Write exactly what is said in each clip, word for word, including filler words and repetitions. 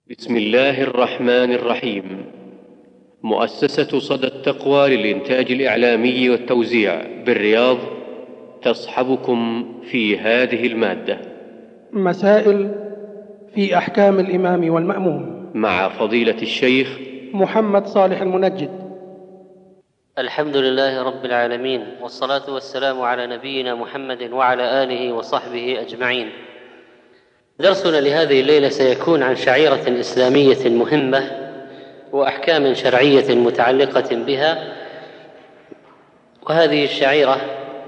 بسم الله الرحمن الرحيم. مؤسسة صدى التقوى للإنتاج الإعلامي والتوزيع بالرياض تصحبكم في هذه المادة. مسائل في أحكام الإمام والمأموم مع فضيلة الشيخ محمد صالح المنجد. الحمد لله رب العالمين، والصلاة والسلام على نبينا محمد وعلى آله وصحبه أجمعين. درسنا لهذه الليلة سيكون عن شعيرة إسلامية مهمة وأحكام شرعية متعلقة بها. وهذه الشعيرة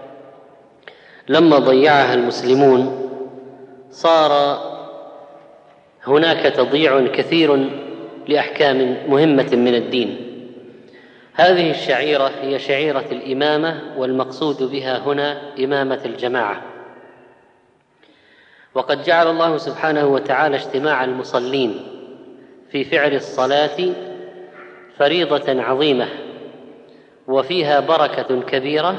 لما ضيعها المسلمون صار هناك تضييع كثير لأحكام مهمة من الدين. هذه الشعيرة هي شعيرة الإمامة، والمقصود بها هنا إمامة الجماعة. وقد جعل الله سبحانه وتعالى اجتماع المصلين في فعل الصلاة فريضة عظيمة، وفيها بركة كبيرة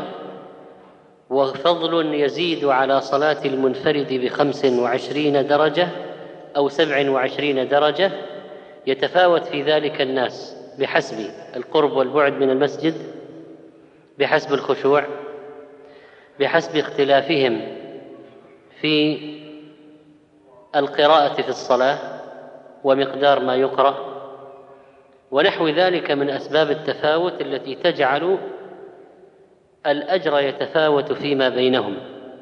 وفضل يزيد على صلاة المنفرد بخمس وعشرين درجة أو سبع وعشرين درجة. يتفاوت في ذلك الناس بحسب القرب والبعد من المسجد، بحسب الخشوع، بحسب اختلافهم في القراءة في الصلاة ومقدار ما يقرأ، ونحو ذلك من أسباب التفاوت التي تجعل الأجر يتفاوت فيما بينهم.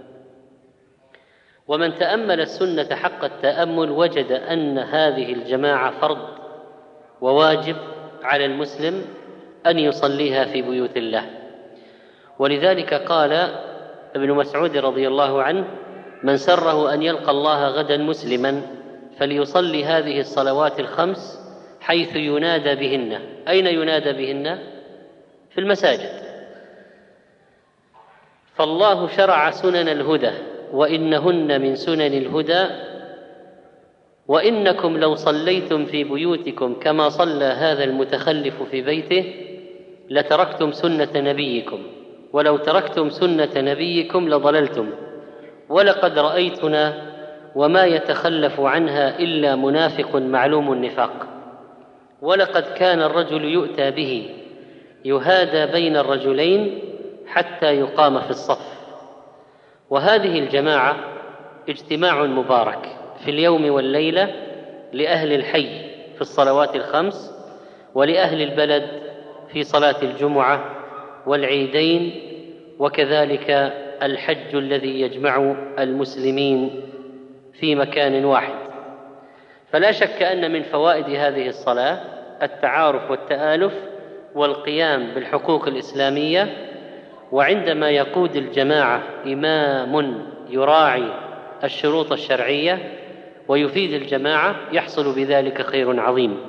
ومن تأمل السنة حق التأمل وجد أن هذه الجماعة فرض وواجب على المسلم أن يصليها في بيوت الله. ولذلك قال ابن مسعود رضي الله عنه: من سره أن يلقى الله غدا مسلما فليصلي هذه الصلوات الخمس حيث ينادى بهن. أين ينادى بهن؟ في المساجد. فالله شرع سنن الهدى وإنهن من سنن الهدى، وإنكم لو صليتم في بيوتكم كما صلى هذا المتخلف في بيته لتركتم سنة نبيكم، ولو تركتم سنة نبيكم لضللتم، ولقد رأيتنا وما يتخلف عنها إلا منافق معلوم النفاق، ولقد كان الرجل يؤتى به يهادى بين الرجلين حتى يقام في الصف. وهذه الجماعة اجتماع مبارك في اليوم والليلة لأهل الحي في الصلوات الخمس، ولأهل البلد في صلاة الجمعة والعيدين، وكذلك الحج الذي يجمع المسلمين في مكان واحد. فلا شك أن من فوائد هذه الصلاة التعارف والتآلف والقيام بالحقوق الإسلامية. وعندما يقود الجماعة إمام يراعي الشروط الشرعية ويفيد الجماعة يحصل بذلك خير عظيم.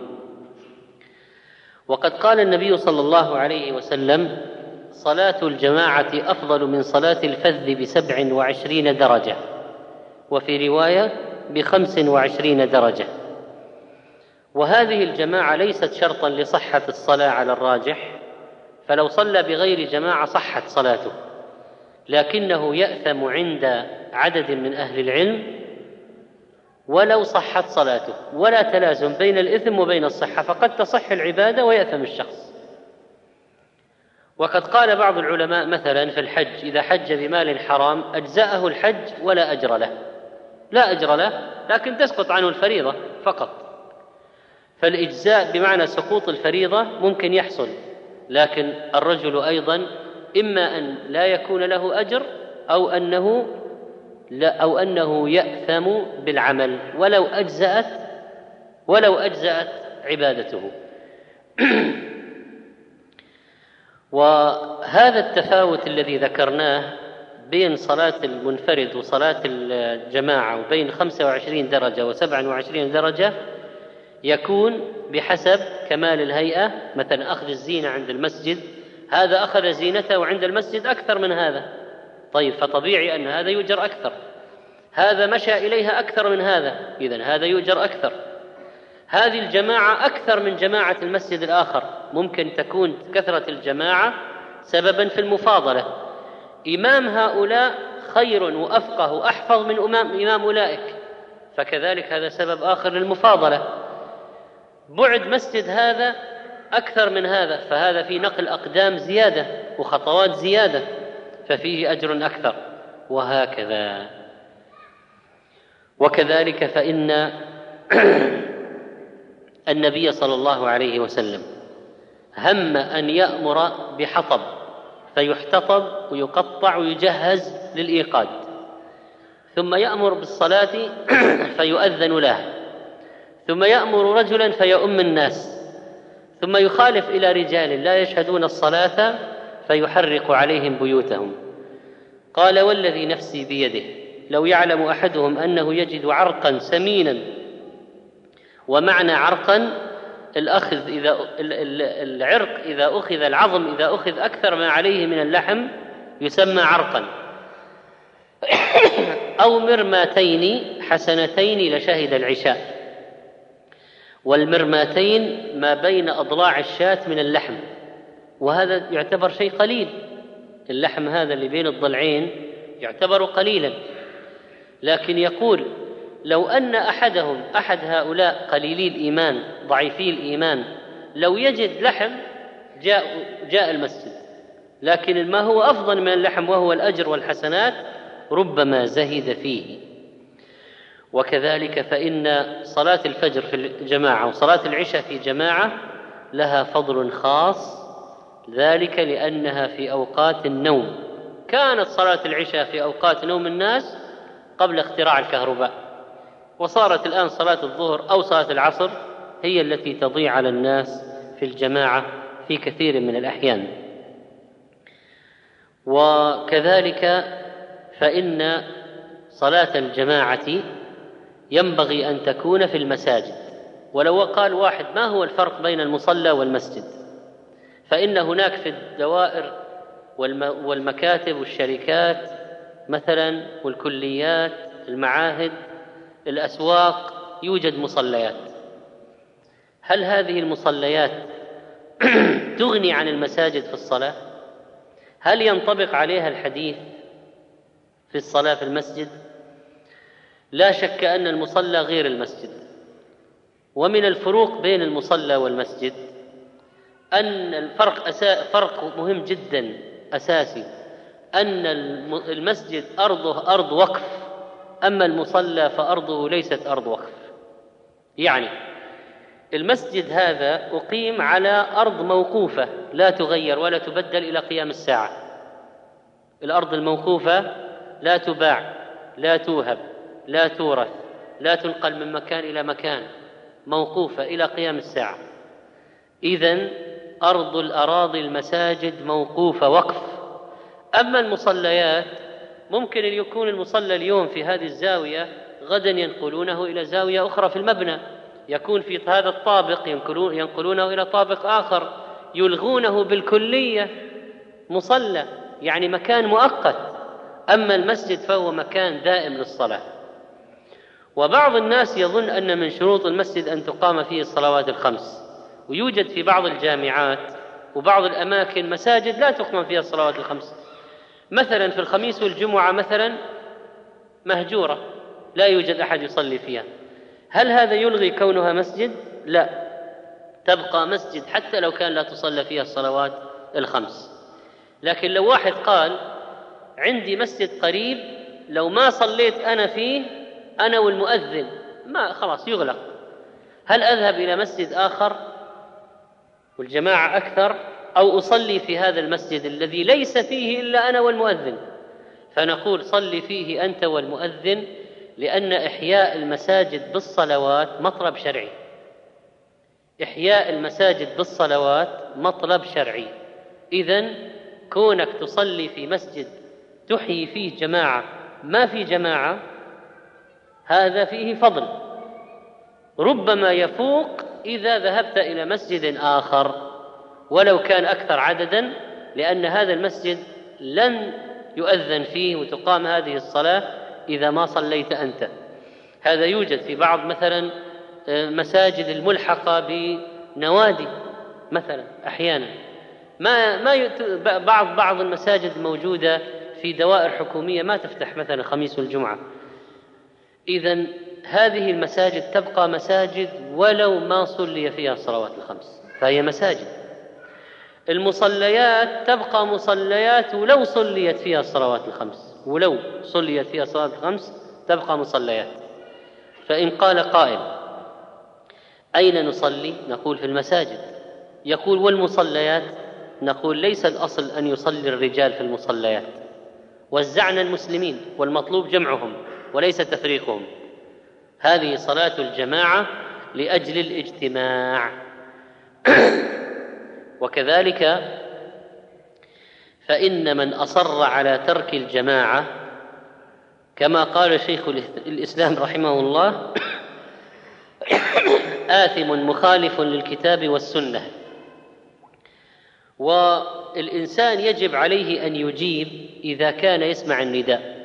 وقد قال النبي صلى الله عليه وسلم: صلاة الجماعة أفضل من صلاة الفذ بسبع وعشرين درجة، وفي رواية بخمس وعشرين درجة. وهذه الجماعة ليست شرطا لصحة الصلاة على الراجح، فلو صلى بغير جماعة صحت صلاته، لكنه يأثم عند عدد من أهل العلم ولو صحت صلاته، ولا تلازم بين الإثم وبين الصحة، فقد تصح العبادة ويأثم الشخص. وقد قال بعض العلماء مثلا في الحج: إذا حج بمال حرام أجزأه الحج ولا أجر له، لا أجر له لكن تسقط عنه الفريضة فقط. فالإجزاء بمعنى سقوط الفريضة ممكن يحصل، لكن الرجل أيضا إما أن لا يكون له أجر أو أنه لا أو أنه يأثم بالعمل ولو أجزأت ولو أجزأت عبادته. وهذا التفاوت الذي ذكرناه بين صلاة المنفرد وصلاة الجماعة وبين خمسة وعشرين درجة وسبع وعشرين درجة يكون بحسب كمال الهيئة. مثلا أخذ الزينة عند المسجد، هذا أخذ زينته عند المسجد أكثر من هذا، طيب فطبيعي أن هذا يؤجر أكثر. هذا مشى إليها أكثر من هذا، إذن هذا يؤجر أكثر. هذه الجماعة أكثر من جماعة المسجد الآخر، ممكن تكون كثرة الجماعة سببا في المفاضلة. إمام هؤلاء خير وأفقه وأحفظ من إمام, إمام أولئك، فكذلك هذا سبب آخر للمفاضلة. بعد مسجد هذا أكثر من هذا، فهذا في نقل أقدام زيادة وخطوات زيادة، ففيه أجر أكثر، وهكذا. وكذلك فإن النبي صلى الله عليه وسلم هم أن يأمر بحطب فيحتطب ويقطع ويجهز للإيقاد، ثم يأمر بالصلاة فيؤذن له، ثم يأمر رجلا فيؤم الناس، ثم يخالف إلى رجال لا يشهدون الصلاة فيحرق عليهم بيوتهم. قال: والذي نفسي بيده لو يعلم أحدهم أنه يجد عرقا سمينا، ومعنى عرقا الأخذ إذا العرق إذا أخذ العظم إذا أخذ أكثر ما عليه من اللحم يسمى عرقا، أو مرماتين حسنتين لشهد العشاء. والمرماتين ما بين أضلاع الشاة من اللحم، وهذا يعتبر شيء قليل، اللحم هذا اللي بين الضلعين يعتبر قليلا، لكن يقول لو أن أحدهم أحد هؤلاء قليلي الإيمان ضعيفي الإيمان لو يجد لحم جاء, جاء المسجد، لكن ما هو أفضل من اللحم وهو الأجر والحسنات ربما زهد فيه. وكذلك فإن صلاة الفجر في الجماعة وصلاة العشاء في جماعة لها فضل خاص، ذلك لأنها في أوقات النوم. كانت صلاة العشاء في أوقات نوم الناس قبل اختراع الكهرباء، وصارت الآن صلاة الظهر أو صلاة العصر هي التي تضيع على الناس في الجماعة في كثير من الأحيان. وكذلك فإن صلاة الجماعة ينبغي أن تكون في المساجد. ولو قال واحد: ما هو الفرق بين المصلى والمسجد؟ فإن هناك في الدوائر والمكاتب والشركات مثلا والكليات المعاهد الأسواق يوجد مصليات. هل هذه المصليات تغني عن المساجد في الصلاة؟ هل ينطبق عليها الحديث في الصلاة في المسجد؟ لا شك أن المصلى غير المسجد. ومن الفروق بين المصلى والمسجد أن الفرق أسا... فرق مهم جدا أساسي، أن المسجد أرضه أرض وقف، أما المصلى فأرضه ليست أرض وقف. يعني المسجد هذا أقيم على أرض موقوفة لا تغير ولا تبدل إلى قيام الساعة. الأرض الموقوفة لا تباع لا توهب لا تورث لا تنقل من مكان إلى مكان، موقوفة إلى قيام الساعة. إذن أرض الأراضي المساجد موقوفة وقف. أما المصليات ممكن أن يكون المصلى اليوم في هذه الزاوية غدا ينقلونه إلى زاوية أخرى في المبنى، يكون في هذا الطابق ينقلونه إلى طابق آخر، يلغونه بالكلية مصلى، يعني مكان مؤقت. أما المسجد فهو مكان دائم للصلاة. وبعض الناس يظن أن من شروط المسجد أن تقام فيه الصلوات الخمس، ويوجد في بعض الجامعات وبعض الأماكن مساجد لا تقام فيها الصلوات الخمس، مثلا في الخميس والجمعة مثلا مهجورة لا يوجد أحد يصلي فيها. هل هذا يلغي كونها مسجد؟ لا، تبقى مسجد حتى لو كان لا تصلى فيها الصلوات الخمس. لكن لو واحد قال: عندي مسجد قريب لو ما صليت أنا فيه أنا والمؤذن ما خلاص يغلق، هل أذهب إلى مسجد آخر والجماعة أكثر، أو أصلي في هذا المسجد الذي ليس فيه إلا أنا والمؤذن؟ فنقول: صلي فيه أنت والمؤذن، لأن إحياء المساجد بالصلوات مطلب شرعي. إحياء المساجد بالصلوات مطلب شرعي. إذن كونك تصلي في مسجد تحيي فيه جماعة ما في جماعة هذا فيه فضل، ربما يفوق إذا ذهبت إلى مسجد آخر ولو كان أكثر عددا، لأن هذا المسجد لن يؤذن فيه وتقام هذه الصلاة إذا ما صليت أنت. هذا يوجد في بعض مثلا مساجد الملحقة بنوادي مثلا أحيانا، ما ما يت... بعض بعض المساجد الموجودة في دوائر حكومية ما تفتح مثلا الخميس والجمعة. إذن هذه المساجد تبقى مساجد ولو ما صلي فيها الصلوات الخمس، فهي مساجد. المصليات تبقى مصليات ولو صليت فيها الصلوات الخمس، ولو صليت فيها الصلوات الخمس تبقى مصليات. فإن قال قائل أين نصلي؟ نقول في المساجد. يقول والمصليات؟ نقول ليس الأصل أن يصلي الرجال في المصليات، وزعنا المسلمين والمطلوب جمعهم وليس تفريقهم. هذه صلاة الجماعة لأجل الاجتماع. وكذلك فإن من أصر على ترك الجماعة كما قال شيخ الإسلام رحمه الله آثم مخالف للكتاب والسنة. والإنسان يجب عليه أن يجيب إذا كان يسمع النداء.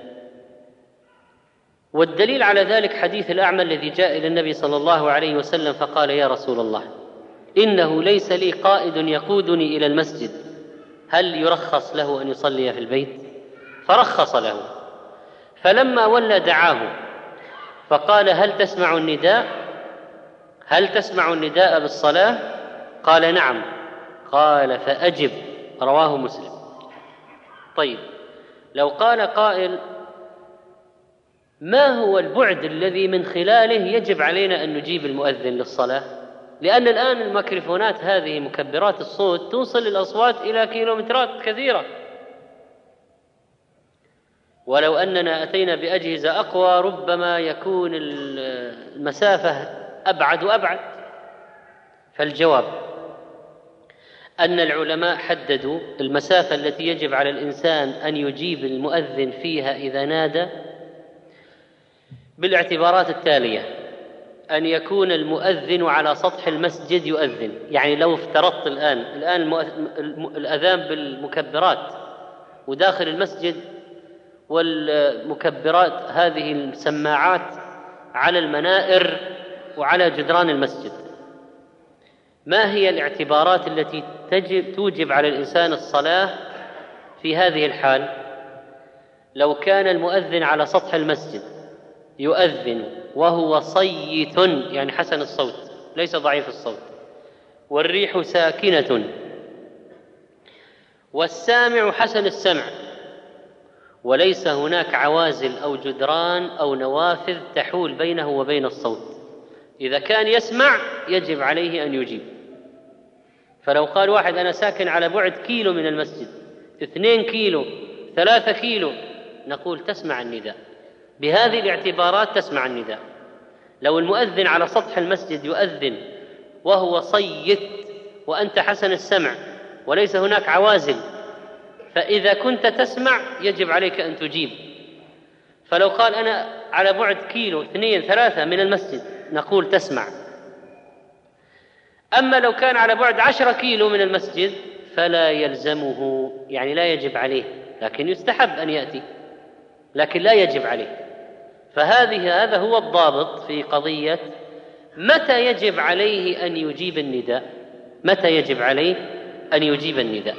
والدليل على ذلك حديث الأعمى الذي جاء إلى النبي صلى الله عليه وسلم فقال يا رسول الله إنه ليس لي قائد يقودني إلى المسجد، هل يرخص له أن يصلي في البيت؟ فرخص له. فلما ولى دعاه فقال هل تسمع النداء؟ هل تسمع النداء بالصلاة؟ قال نعم. قال فأجب. رواه مسلم. طيب، لو قال قائل ما هو البعد الذي من خلاله يجب علينا أن نجيب المؤذن للصلاة؟ لأن الآن الميكروفونات هذه مكبرات الصوت توصل الأصوات إلى كيلومترات كثيرة، ولو أننا أتينا بأجهزة أقوى ربما يكون المسافة أبعد وأبعد. فالجواب أن العلماء حددوا المسافة التي يجب على الإنسان أن يجيب المؤذن فيها إذا نادى بالاعتبارات التالية: أن يكون المؤذن على سطح المسجد يؤذن، يعني لو افترضت الآن الآن الأذان بالمكبرات وداخل المسجد والمكبرات هذه السماعات على المنائر وعلى جدران المسجد، ما هي الاعتبارات التي تجب توجب على الإنسان الصلاة في هذه الحال؟ لو كان المؤذن على سطح المسجد يؤذن وهو صيت، يعني حسن الصوت ليس ضعيف الصوت، والريح ساكنة والسامع حسن السمع، وليس هناك عوازل أو جدران أو نوافذ تحول بينه وبين الصوت، إذا كان يسمع يجب عليه أن يجيب. فلو قال واحد أنا ساكن على بعد كيلو من المسجد، اثنين كيلو، ثلاثة كيلو، نقول تسمع النداء. بهذه الاعتبارات تسمع النداء. لو المؤذن على سطح المسجد يؤذن وهو صيت وأنت حسن السمع وليس هناك عوازل، فإذا كنت تسمع يجب عليك أن تجيب. فلو قال أنا على بعد كيلو، اثنين، ثلاثة من المسجد، نقول تسمع. أما لو كان على بعد عشرة كيلو من المسجد فلا يلزمه، يعني لا يجب عليه، لكن يستحب أن يأتي، لكن لا يجب عليه. فهذه هذا هو الضابط في قضية متى يجب عليه أن يجيب النداء، متى يجب عليه أن يجيب النداء.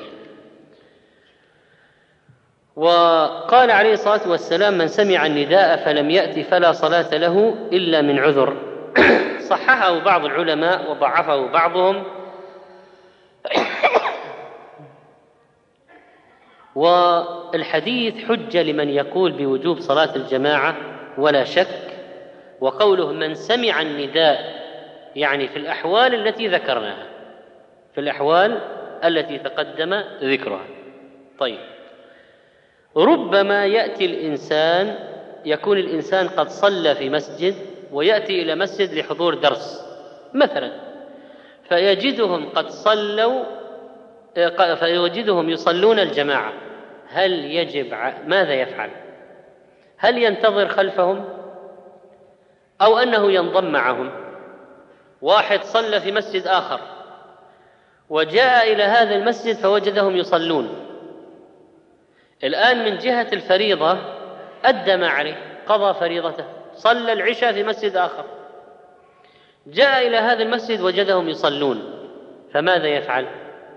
وقال عليه الصلاة والسلام من سمع النداء فلم يأتي فلا صلاة له إلا من عذر. صححه بعض العلماء وضعفه بعضهم. والحديث حجة لمن يقول بوجوب صلاة الجماعة ولا شك. وقوله من سمع النداء يعني في الأحوال التي ذكرناها، في الأحوال التي تقدم ذكرها. طيب، ربما يأتي الإنسان، يكون الإنسان قد صلى في مسجد ويأتي إلى مسجد لحضور درس مثلا، فيجدهم قد صلوا، فيجدهم يصلون الجماعة، هل يجب ماذا يفعل؟ هل ينتظر خلفهم أو أنه ينضم معهم؟ واحد صلى في مسجد آخر وجاء إلى هذا المسجد فوجدهم يصلون، الآن من جهة الفريضة أدى ما عليه، قضى فريضته، صلى العشاء في مسجد آخر، جاء إلى هذا المسجد وجدهم يصلون، فماذا يفعل؟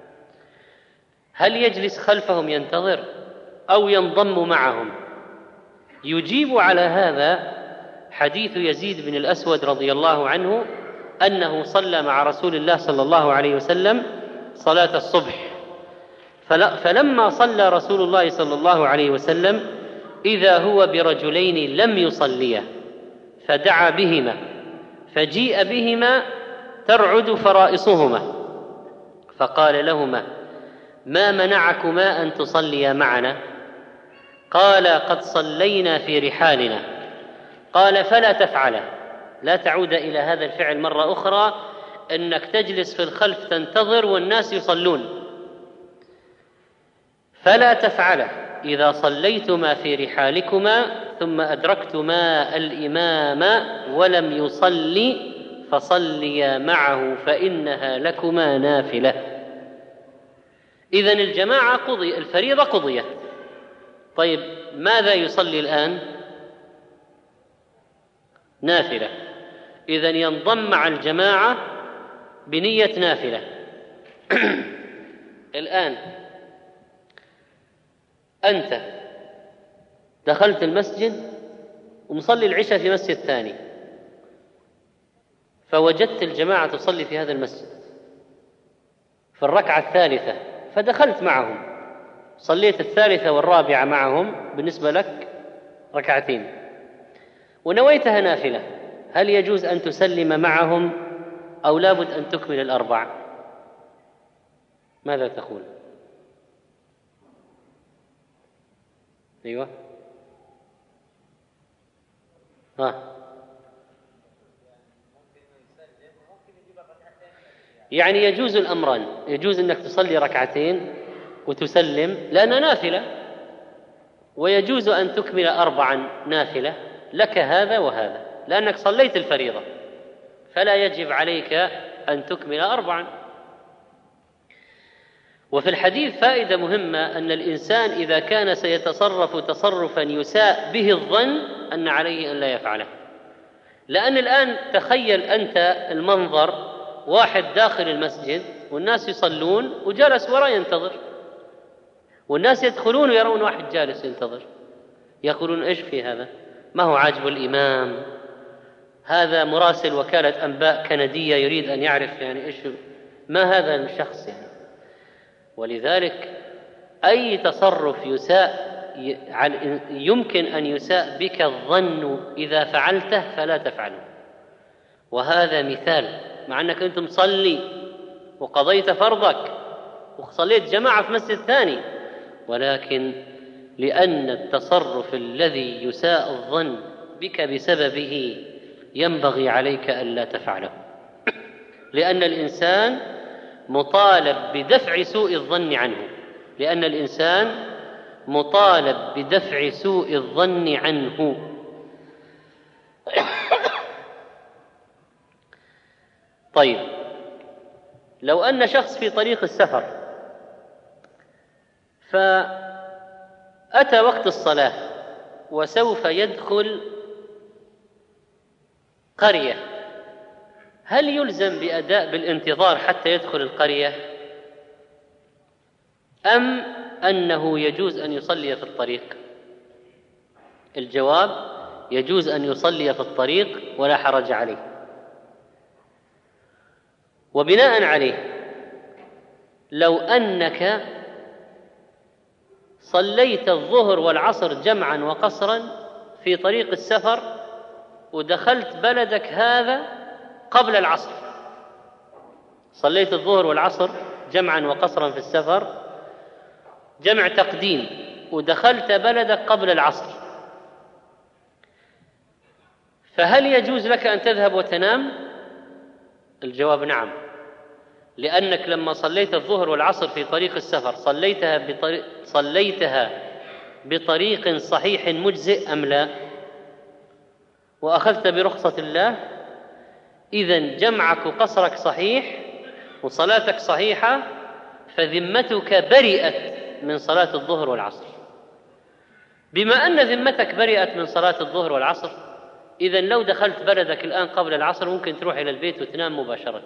هل يجلس خلفهم ينتظر أو ينضم معهم؟ يجيب على هذا حديث يزيد بن الأسود رضي الله عنه أنه صلى مع رسول الله صلى الله عليه وسلم صلاة الصبح، فلما صلى رسول الله صلى الله عليه وسلم إذا هو برجلين لم يصليا، فدعا بهما، فجيء بهما ترعد فرائصهما، فقال لهما: ما منعكما أن تصليا معنا؟ قال: قد صلينا في رحالنا. قال: فلا تفعلا، لا تعود إلى هذا الفعل مرة أخرى، أنك تجلس في الخلف تنتظر والناس يصلون. فلا تفعلا إذا صليتما في رحالكما ثم أدركتما الإمام ولم يصلي فصليا معه فإنها لكما نافلة. إذن الجماعة قضي، الفريضة قضيت. طيب ماذا يصلي الآن؟ نافلة. إذن ينضم مع الجماعة بنية نافلة. الآن أنت دخلت المسجد ومصلي العشاء في مسجد ثاني، فوجدت الجماعة تصلي في هذا المسجد في الركعة الثالثة، فدخلت معهم، صليت الثالثة والرابعة معهم، بالنسبة لك ركعتين، ونويتها نافلة، هل يجوز أن تسلم معهم أو لابد أن تكمل الأربع؟ ماذا تقول؟ أيوة ها يعني يجوز الأمران، يجوز أنك تصلي ركعتين وتسلم لأنها نافلة، ويجوز أن تكمل أربعا نافلة، لك هذا وهذا، لأنك صليت الفريضة فلا يجب عليك أن تكمل أربعا. وفي الحديث فائدة مهمة، أن الإنسان إذا كان سيتصرف تصرفا يساء به الظن أن عليه أن لا يفعله، لأن الآن تخيل أنت المنظر، واحد داخل المسجد والناس يصلون وجلس وراء ينتظر، والناس يدخلون ويرون واحد جالس ينتظر، يقولون إيش في هذا؟ ما هو عاجب الإمام، هذا مراسل وكالة أنباء كندية يريد أن يعرف يعني إيش، ما هذا الشخص يعني. ولذلك أي تصرف يساء يمكن أن يساء بك الظن إذا فعلته فلا تفعله. وهذا مثال، مع أنك أنت مصلي وقضيت فرضك وصليت جماعة في مسجد ثاني، ولكن لأن التصرف الذي يساء الظن بك بسببه ينبغي عليك ألا تفعله، لأن الإنسان مطالب بدفع سوء الظن عنه، لأن الإنسان مطالب بدفع سوء الظن عنه. طيب لو أن شخص في طريق السفر فأتى وقت الصلاة وسوف يدخل قرية، هل يلزم بأداء بالانتظار حتى يدخل القرية، أم أنه يجوز أن يصلي في الطريق؟ الجواب: يجوز أن يصلي في الطريق ولا حرج عليه. وبناء عليه لو أنك صليت الظهر والعصر جمعا وقصرا في طريق السفر ودخلت بلدك هذا قبل العصر، صليت الظهر والعصر جمعا وقصرا في السفر جمع تقديم ودخلت بلدك قبل العصر، فهل يجوز لك أن تذهب وتنام؟ الجواب: نعم، لأنك لما صليت الظهر والعصر في طريق السفر صليتها بطريق, صليتها بطريق صحيح مجزئ أم لا؟ وأخذت برخصة الله، إذن جمعك وقصرك صحيح وصلاتك صحيحة، فذمتك برئت من صلاة الظهر والعصر. بما أن ذمتك برئت من صلاة الظهر والعصر، إذن لو دخلت بلدك الآن قبل العصر ممكن تروح إلى البيت وتنام مباشرة،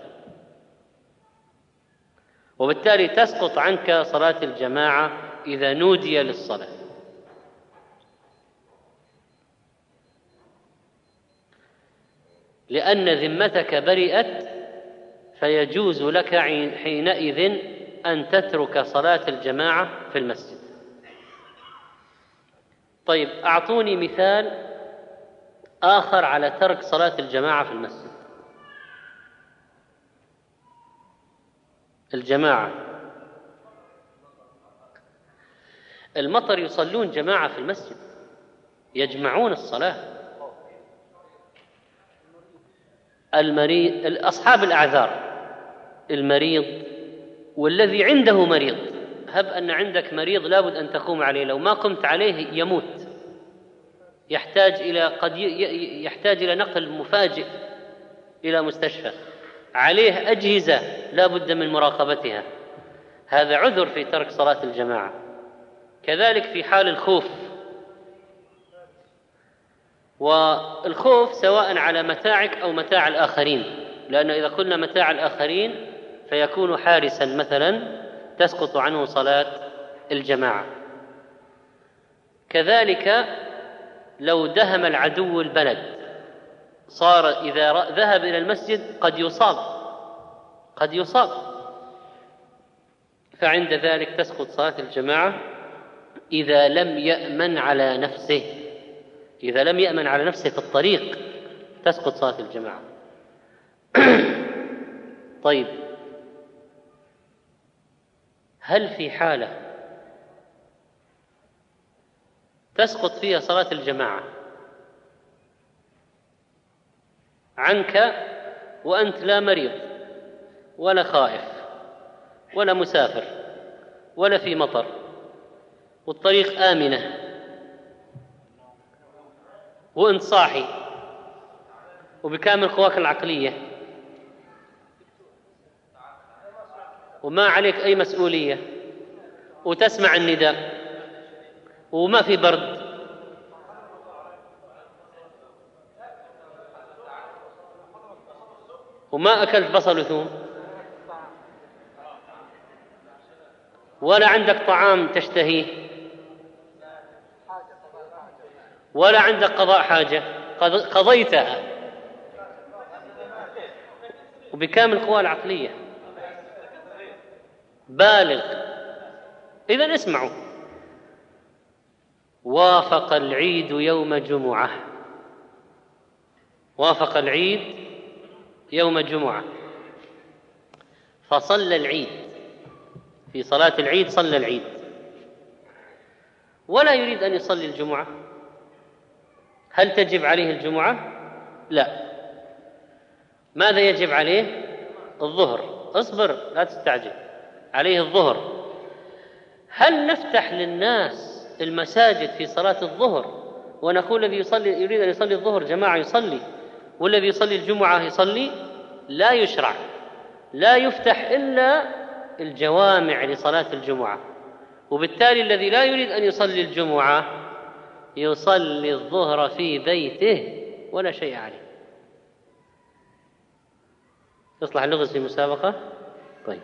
وبالتالي تسقط عنك صلاة الجماعة إذا نودي للصلاة. لأن ذمتك برئت، فيجوز لك حينئذ أن تترك صلاة الجماعة في المسجد. طيب، أعطوني مثال آخر على ترك صلاة الجماعة في المسجد. الجماعة، المطر يصلون جماعة في المسجد، يجمعون الصلاة. المريض، أصحاب الأعذار، المريض والذي عنده مريض. هب أن عندك مريض لابد أن تقوم عليه، لو ما قمت عليه يموت، يحتاج إلى قد يحتاج إلى نقل مفاجئ إلى مستشفى، عليه أجهزة لا بد من مراقبتها، هذا عذر في ترك صلاة الجماعة. كذلك في حال الخوف، والخوف سواء على متاعك أو متاع الآخرين، لأنه إذا قلنا متاع الآخرين فيكون حارسا مثلا تسقط عنه صلاة الجماعة. كذلك لو دهم العدو البلد، صار إذا ذهب إلى المسجد قد يصاب قد يصاب فعند ذلك تسقط صلاة الجماعة إذا لم يأمن على نفسه إذا لم يأمن على نفسه في الطريق تسقط صلاة الجماعة. طيب، هل في حالة تسقط فيها صلاة الجماعة عنك وأنت لا مريض ولا خائف ولا مسافر ولا في مطر والطريق آمنة وأنت صاحي وبكامل قواك العقلية وما عليك أي مسؤولية وتسمع النداء وما في برد وما أكلت بصل وثوم ولا عندك طعام تشتهيه ولا عندك قضاء حاجة قضيتها وبكامل القوى العقلية بالغ. إذن اسمعوا، وافق العيد يوم جمعة وافق العيد يوم جمعة فصلى العيد، في صلاة العيد صلى العيد ولا يريد أن يصلي الجمعة، هل تجب عليه الجمعة؟ لا. ماذا يجب عليه؟ الظهر. اصبر لا تستعجل، عليه الظهر. هل نفتح للناس المساجد في صلاة الظهر ونقول الذي يصلي يريد أن يصلي الظهر جماعة يصلي والذي يصلي الجمعة يصلي؟ لا يشرع، لا يفتح إلا الجوامع لصلاة الجمعة، وبالتالي الذي لا يريد أن يصلي الجمعة يصلي الظهر في بيته ولا شيء عليه. يصلح اللغز في مسابقة؟ طيب.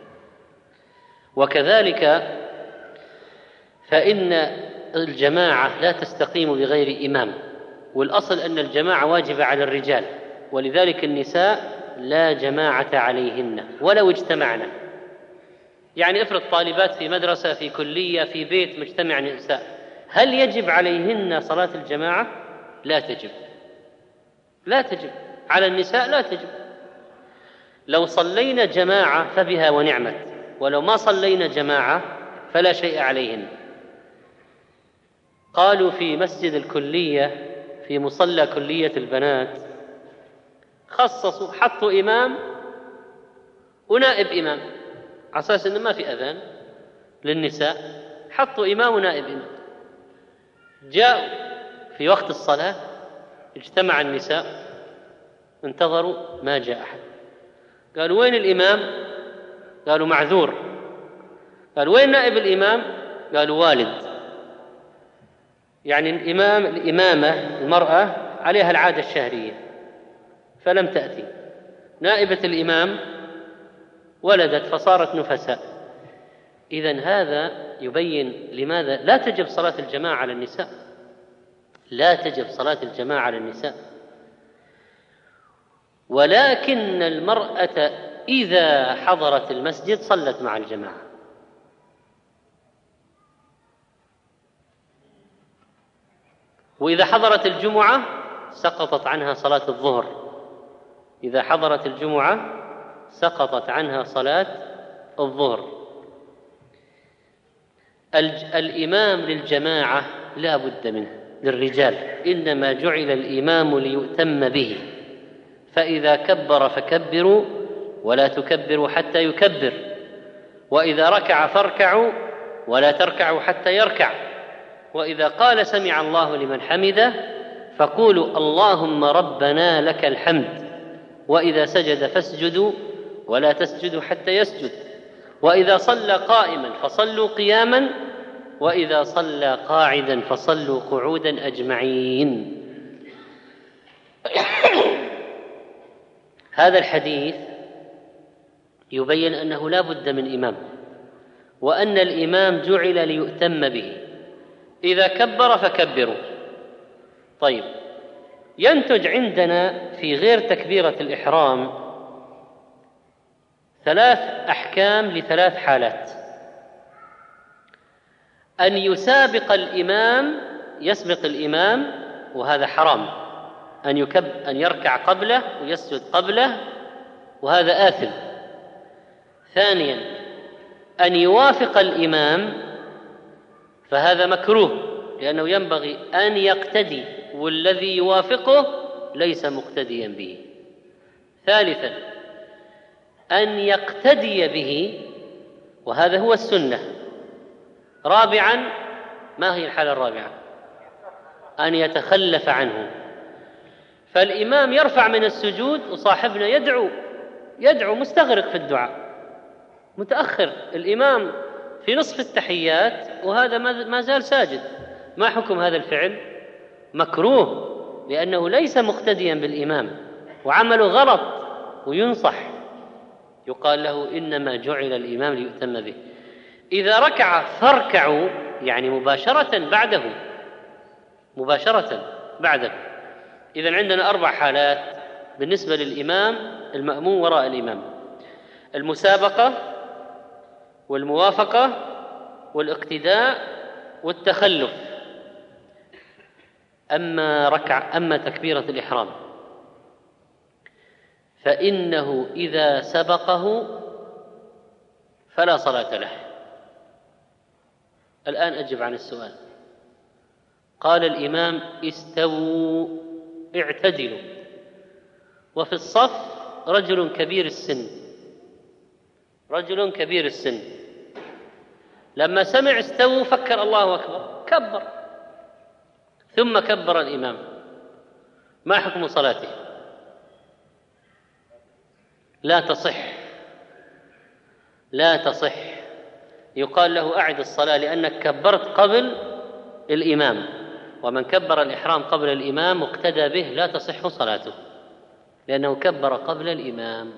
وكذلك فإن الجماعة لا تستقيم بغير إمام، والأصل أن الجماعة واجبة على الرجال، ولذلك النساء لا جماعة عليهن ولو اجتمعنا. يعني افرض طالبات في مدرسة في كلية في بيت مجتمع نساء، هل يجب عليهن صلاة الجماعة؟ لا تجب لا تجب على النساء، لا تجب. لو صلينا جماعة فبها ونعمت، ولو ما صلينا جماعة فلا شيء عليهن. قالوا في مسجد الكلية في مصلى كلية البنات خصصوا حطوا إمام ونائب إمام على أساس إنه ما في أذان للنساء، حطوا إمام ونائب إمام. جاءوا في وقت الصلاة اجتمع النساء انتظروا ما جاء أحد، قالوا وين الإمام؟ قالوا معذور. قالوا وين نائب الإمام؟ قالوا والد. يعني الإمام الإمامة المرأة عليها العادة الشهرية فلم تأتي، نائبة الإمام ولدت فصارت نفساء. إذن هذا يبين لماذا لا تجب صلاة الجماعة على النساء، لا تجب صلاة الجماعة على النساء. ولكن المرأة إذا حضرت المسجد صلت مع الجماعة. وإذا حضرت الجمعة سقطت عنها صلاة الظهر. إذا حضرت الجمعة سقطت عنها صلاة الظهر. الإمام للجماعة لا بد منه للرجال، إنما جعل الإمام ليؤتم به، فإذا كبر فكبروا ولا تكبروا حتى يكبر، وإذا ركع فاركعوا ولا تركعوا حتى يركع، وإذا قال سمع الله لمن حمده فقولوا اللهم ربنا لك الحمد، وإذا سجد فاسجدوا ولا تسجدوا حتى يسجد، وإذا صلى قائما فصلوا قياما، وإذا صلى قاعدا فصلوا قعودا أجمعين. هذا الحديث يبين أنه لا بد من إمام، وأن الإمام جعل ليؤتم به. إذا كبر فكبروا. طيب، ينتج عندنا في غير تكبيرة الإحرام ثلاث أحكام لثلاث حالات: أن يسابق الإمام، يسبق الإمام وهذا حرام، أن يكب أن يركع قبله ويسجد قبله وهذا آثم. ثانيا أن يوافق الإمام فهذا مكروه، لأنه ينبغي أن يقتدي والذي يوافقه ليس مقتديا به. ثالثا أن يقتدي به وهذا هو السنة. رابعا، ما هي الحالة الرابعة؟ أن يتخلف عنه. فالإمام يرفع من السجود وصاحبنا يدعو يدعو مستغرق في الدعاء، متأخر الإمام في نصف التحيات وهذا ما زال ساجد. ما حكم هذا الفعل؟ مكروه، لأنه ليس مقتديا بالإمام وعمله غلط وينصح، يقال له إنما جعل الإمام ليؤتم به. إذا ركع فاركعوا، يعني مباشرة بعده مباشرة بعده. إذن عندنا أربع حالات بالنسبة للإمام المأموم وراء الإمام: المسابقة والموافقة والاقتداء والتخلف. أما ركع أما تكبيرة الإحرام فإنه إذا سبقه فلا صلاة له. الآن أجب عن السؤال. قال الإمام استووا اعتدلوا، وفي الصف رجل كبير السن رجل كبير السن لما سمع استووا فكر الله أكبر، كبر، ثم كبر الإمام. ما حكم صلاته؟ لا تصح لا تصح يقال له أعد الصلاة، لأنك كبرت قبل الإمام، ومن كبر الإحرام قبل الإمام واقتدى به لا تصح صلاته، لأنه كبر قبل الإمام.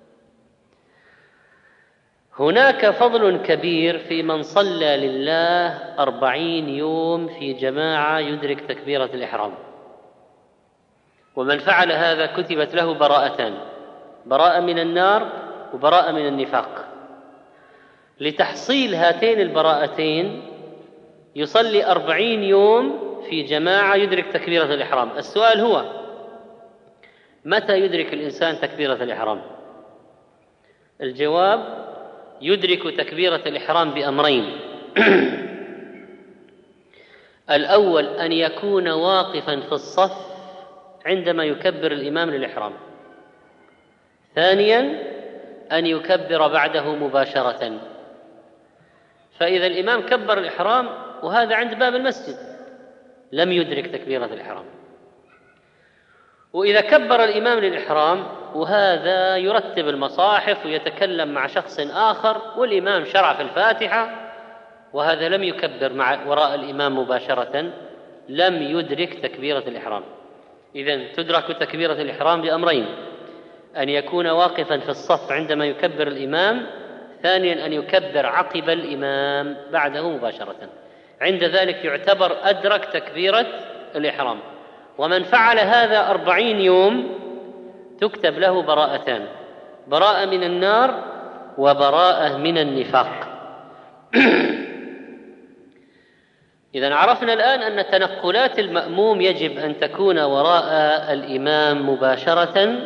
هناك فضل كبير في من صلى لله أربعين يوم في جماعة يدرك تكبيرة الإحرام، ومن فعل هذا كتبت له براءتان: براءة من النار وبراءة من النفاق. لتحصيل هاتين البراءتين يصلي أربعين يوم في جماعة يدرك تكبيرة الإحرام. السؤال هو: متى يدرك الإنسان تكبيرة الإحرام؟ الجواب: يدرك تكبيرة الإحرام بأمرين: الأول أن يكون واقفا في الصف عندما يكبر الإمام للإحرام. ثانيا أن يكبر بعده مباشرة. فإذا الإمام كبر الإحرام وهذا عند باب المسجد لم يدرك تكبيرة الإحرام، وإذا كبر الإمام للإحرام وهذا يرتب المصاحف ويتكلم مع شخص آخر والإمام شرع في الفاتحة وهذا لم يكبر مع وراء الإمام مباشرة، لم يدرك تكبيرة الإحرام. إذن تدرك تكبيرة الإحرام بأمرين: أن يكون واقفا في الصف عندما يكبر الإمام، ثانيا أن يكبر عقب الإمام بعده مباشرة. عند ذلك يعتبر أدرك تكبيرة الإحرام. ومن فعل هذا أربعين يوم تكتب له براءتان: براءة من النار وبراءة من النفاق. إذن عرفنا الآن أن تنقلات المأموم يجب أن تكون وراء الإمام مباشرة،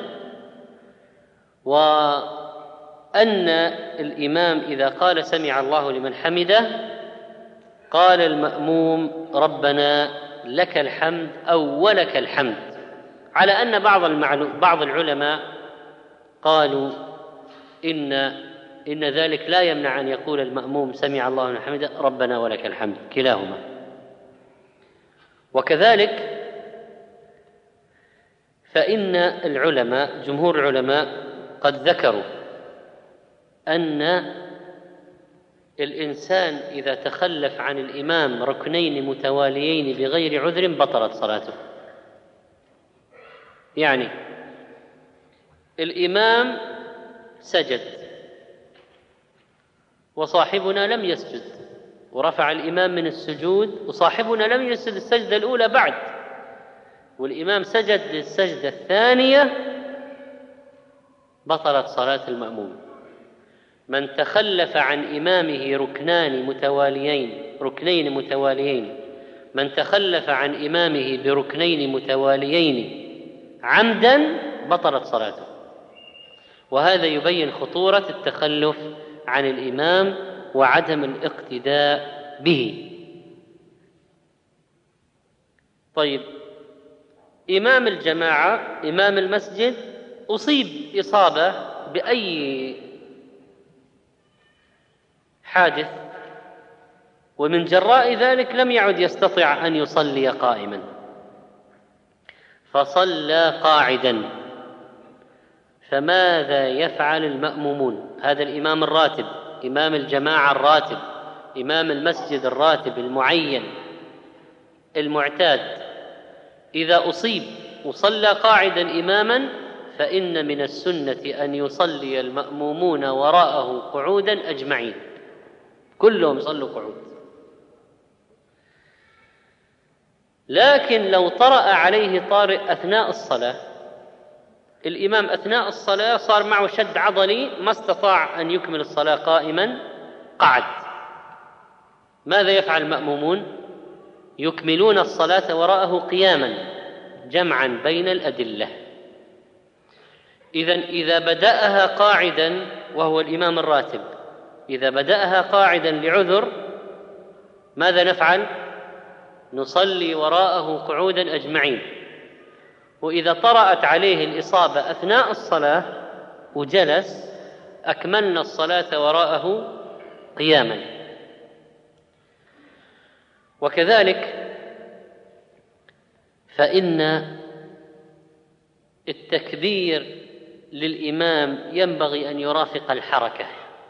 وأن الإمام إذا قال سمع الله لمن حمده قال المأموم ربنا لك الحمد أو ولك الحمد، على أن بعض المعلوم بعض العلماء قالوا إن إن ذلك لا يمنع أن يقول المأموم سمع الله لمن حمده ربنا ولك الحمد، كلاهما. وكذلك فإن العلماء جمهور العلماء قد ذكروا أن الإنسان إذا تخلف عن الإمام ركنين متواليين بغير عذر بطلت صلاته. يعني الإمام سجد وصاحبنا لم يسجد، ورفع الإمام من السجود وصاحبنا لم يسجد السجدة الأولى بعد، والإمام سجد للسجدة الثانية، بطلت صلاة المأموم. من تخلف عن إمامه ركنان متواليين ركنين متواليين من تخلف عن إمامه بركنين متواليين عمدا بطلت صلاته. وهذا يبين خطورة التخلف عن الإمام وعدم الاقتداء به. طيب، إمام الجماعة إمام المسجد أصيب إصابة بأي حادث، ومن جراء ذلك لم يعد يستطيع أن يصلي قائما، فصلى قاعدا، فماذا يفعل المأمومون؟ هذا الإمام الراتب، إمام الجماعة الراتب، إمام المسجد الراتب المعين المعتاد، إذا أصيب وصلى قاعدا إماما فإن من السنة أن يصلي المأمومون وراءه قعودا أجمعين، كلهم صلوا قعود. لكن لو طرأ عليه طارئ أثناء الصلاة، الإمام أثناء الصلاة صار معه شد عضلي ما استطاع أن يكمل الصلاة قائما، قعد، ماذا يفعل المأمومون؟ يكملون الصلاة وراءه قياما جمعا بين الأدلة. إذن إذا بدأها قاعدا وهو الإمام الراتب، إذا بدأها قاعدا لعذر ماذا نفعل؟ نصلي وراءه قعودا أجمعين. وإذا طرأت عليه الإصابة أثناء الصلاة وجلس أكملنا الصلاة وراءه قياما. وكذلك فإن التكبير للإمام ينبغي أن يرافق الحركة،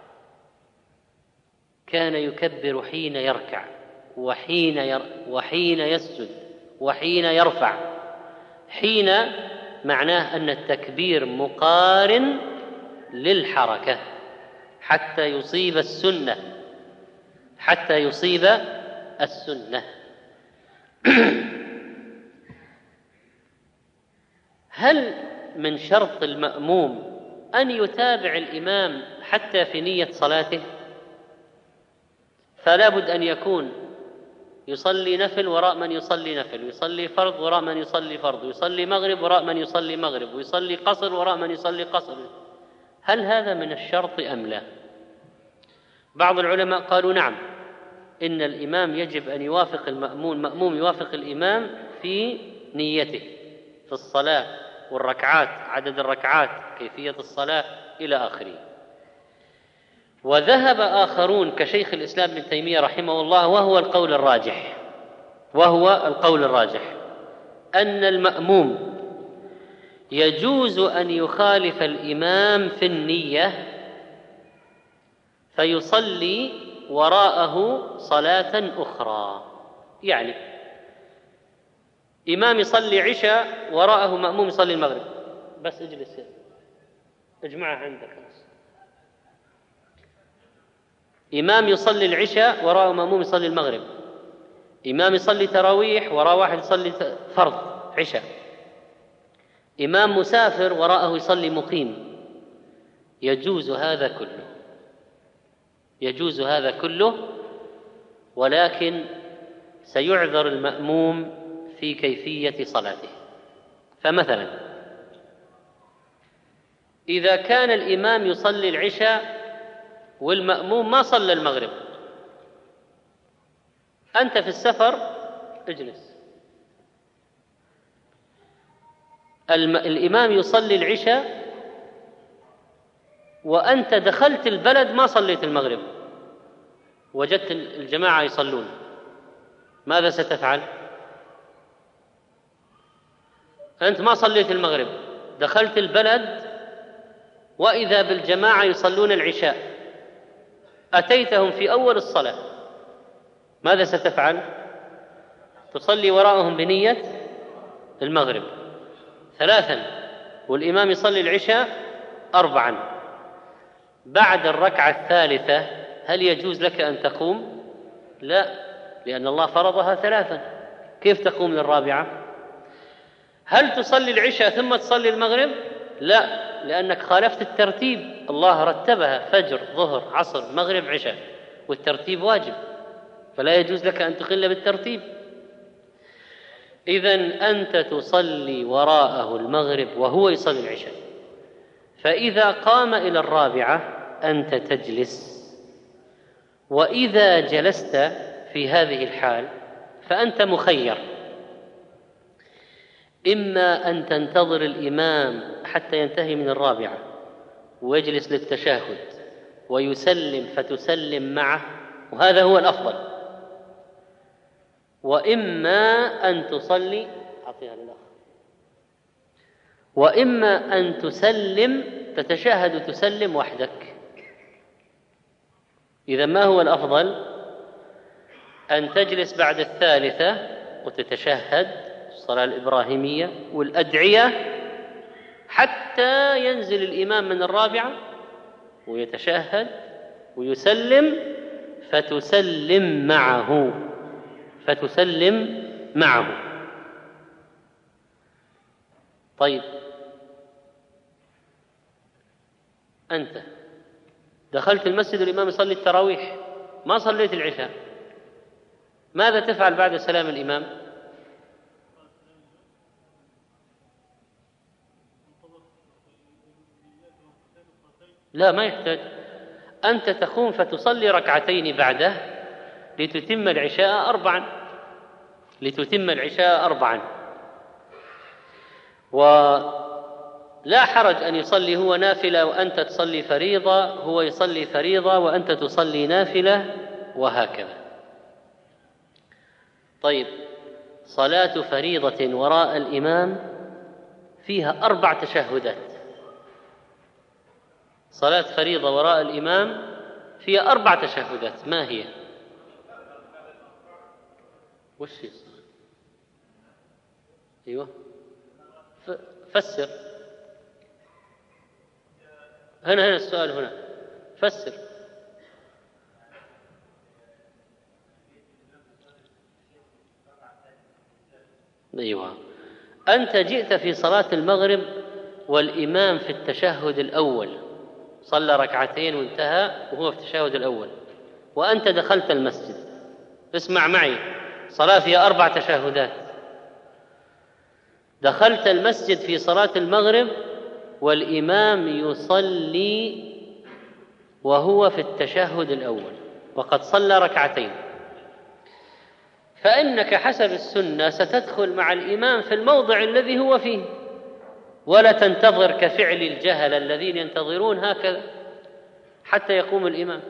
كان يكبر حين يركع وحين ير وحين يسجد وحين يرفع. حين معناه أن التكبير مقارن للحركة حتى يصيب السنة حتى يصيب السنة. هل من شرط المأموم أن يتابع الإمام حتى في نية صلاته؟ فلا بد أن يكون يصلي نفل وراء من يصلي نفل، ويصلي فرض وراء من يصلي فرض، ويصلي مغرب وراء من يصلي مغرب، ويصلي قصر وراء من يصلي قصر. هل هذا من الشرط أم لا؟ بعض العلماء قالوا نعم، إن الإمام يجب أن يوافق المأموم المأموم يوافق الإمام في نيته في الصلاة والركعات، عدد الركعات، كيفية الصلاة إلى آخره. وذهب آخرون كشيخ الإسلام ابن تيمية رحمه الله، وهو القول الراجح وهو القول الراجح أن المأموم يجوز أن يخالف الإمام في النية فيصلي وراءه صلاة أخرى. يعني إمام يصلي عشاء وراءه مأموم يصلي المغرب، بس اجلس اجمعها عندك. إمام يصلي العشاء وراءه مأموم يصلي المغرب، إمام يصلي تراويح وراء واحد يصلي فرض عشاء، إمام مسافر وراءه يصلي مقيم، يجوز هذا كله، يجوز هذا كله، ولكن سيعذر المأموم في كيفية صلاته. فمثلا إذا كان الإمام يصلي العشاء والمأموم ما صلى المغرب، أنت في السفر اجلس، الإمام يصلي العشاء وأنت دخلت البلد ما صليت المغرب، وجدت الجماعة يصلون، ماذا ستفعل؟ أنت ما صليت المغرب، دخلت البلد وإذا بالجماعة يصلون العشاء، أتيتهم في أول الصلاة، ماذا ستفعل؟ تصلي وراءهم بنية المغرب ثلاثا، والإمام يصلي العشاء أربعا. بعد الركعة الثالثة هل يجوز لك أن تقوم؟ لا، لأن الله فرضها ثلاثا، كيف تقوم للرابعة؟ هل تصلي العشاء ثم تصلي المغرب؟ لا، لأنك خالفت الترتيب، الله رتبها فجر ظهر عصر مغرب عشاء، والترتيب واجب، فلا يجوز لك أن تخل بالترتيب. إذن أنت تصلي وراءه المغرب وهو يصلي العشاء، فإذا قام إلى الرابعة أنت تجلس، وإذا جلست في هذه الحال فأنت مخير، إما أن تنتظر الإمام حتى ينتهي من الرابعة ويجلس للتشهد ويسلم فتسلم معه، وهذا هو الأفضل، وإما أن تصلي أعطيها للأخ، وإما أن تسلم تتشهد وتسلم وحدك. إذا ما هو الأفضل؟ أن تجلس بعد الثالثة وتتشهد الصلاة الإبراهيمية والأدعية حتى ينزل الإمام من الرابعة ويتشهد ويسلم فتسلم معه فتسلم معه طيب، أنت دخلت المسجد والإمام يصلي التراويح، ما صليت العشاء، ماذا تفعل بعد سلام الإمام؟ لا، ما يحتاج، أنت تقوم فتصلي ركعتين بعده لتتم العشاء أربعا لتتم العشاء أربعا ولا حرج أن يصلي هو نافلة وأنت تصلي فريضة، هو يصلي فريضة وأنت تصلي نافلة، وهكذا. طيب، صلاة فريضة وراء الإمام فيها أربع تشهدات، صلاة فريضة وراء الإمام فيها أربع تشهدات، ما هي؟ وش يصير؟ أيوة، فسر، هنا هنا السؤال، هنا فسر. أيوة، أنت جئت في صلاة المغرب والإمام في التشهد الأول، صلى ركعتين وانتهى وهو في التشهد الأول، وأنت دخلت المسجد، اسمع معي، صلاة فيها أربع تشهدات، دخلت المسجد في صلاة المغرب والإمام يصلي وهو في التشهد الأول وقد صلى ركعتين، فإنك حسب السنة ستدخل مع الإمام في الموضع الذي هو فيه، ولا تنتظر كفعل الجهل الذين ينتظرون هكذا حتى يقوم الإمام،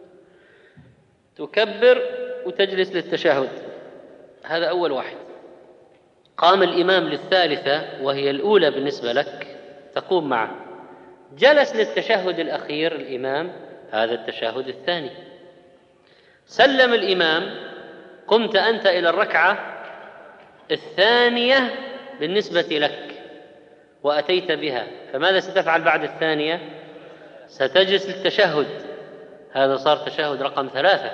تكبر وتجلس للتشهد. هذا أول واحد. قام الإمام للثالثة وهي الأولى بالنسبة لك، تقوم معه، جلس للتشهد الأخير الإمام، هذا التشهد الثاني، سلم الإمام، قمت أنت إلى الركعة الثانية بالنسبة لك وأتيت بها، فماذا ستفعل بعد الثانية؟ ستجلس للتشهد، هذا صار تشهد رقم ثلاثة،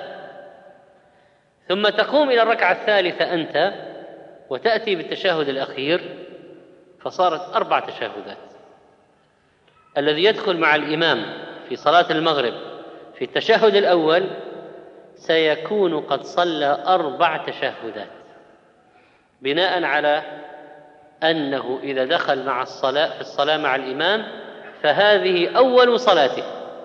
ثم تقوم إلى الركعة الثالثة أنت وتأتي بالتشهد الأخير فصارت أربع تشهدات. الذي يدخل مع الإمام في صلاة المغرب في التشهد الأول سيكون قد صلى أربع تشهدات، بناء على أنه إذا دخل مع الصلاة في الصلاة مع الإمام فهذه أول صلاته،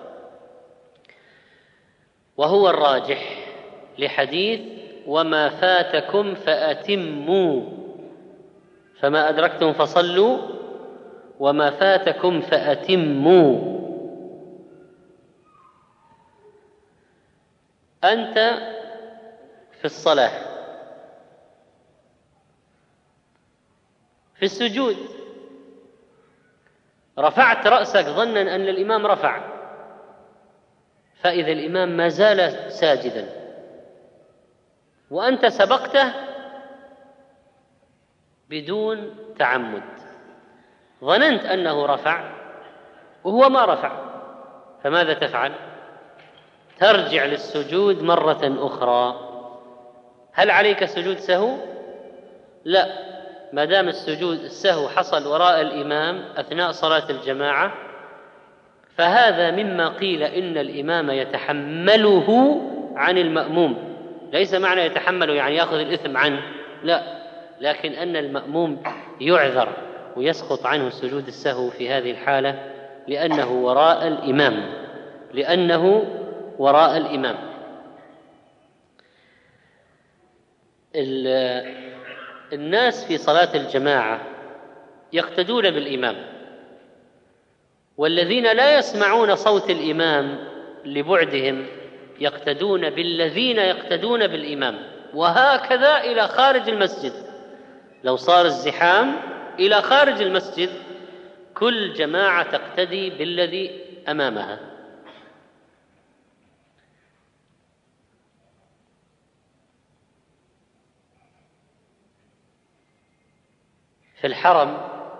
وهو الراجح لحديث وما فاتكم فأتموا، فما أدركتم فصلوا وما فاتكم فأتموا. أنت في الصلاة في السجود رفعت رأسك ظنا أن الإمام رفع، فإذا الإمام ما زال ساجدا وأنت سبقته بدون تعمد، ظننت أنه رفع وهو ما رفع، فماذا تفعل؟ ترجع للسجود مرة أخرى. هل عليك سجود سهو؟ لا، ما دام السجود السهو حصل وراء الإمام أثناء صلاة الجماعة فهذا مما قيل إن الإمام يتحمله عن المأموم. ليس معنى يتحمله يعني يأخذ الإثم عنه، لا، لكن أن المأموم يعذر ويسقط عنه سجود السهو في هذه الحالة لأنه وراء الإمام لأنه وراء الإمام. الناس في صلاة الجماعة يقتدون بالإمام، والذين لا يسمعون صوت الإمام لبعدهم يقتدون بالذين يقتدون بالإمام، وهكذا إلى خارج المسجد. لو صار الزحام إلى خارج المسجد كل جماعة تقتدي بالذي أمامها. في الحرم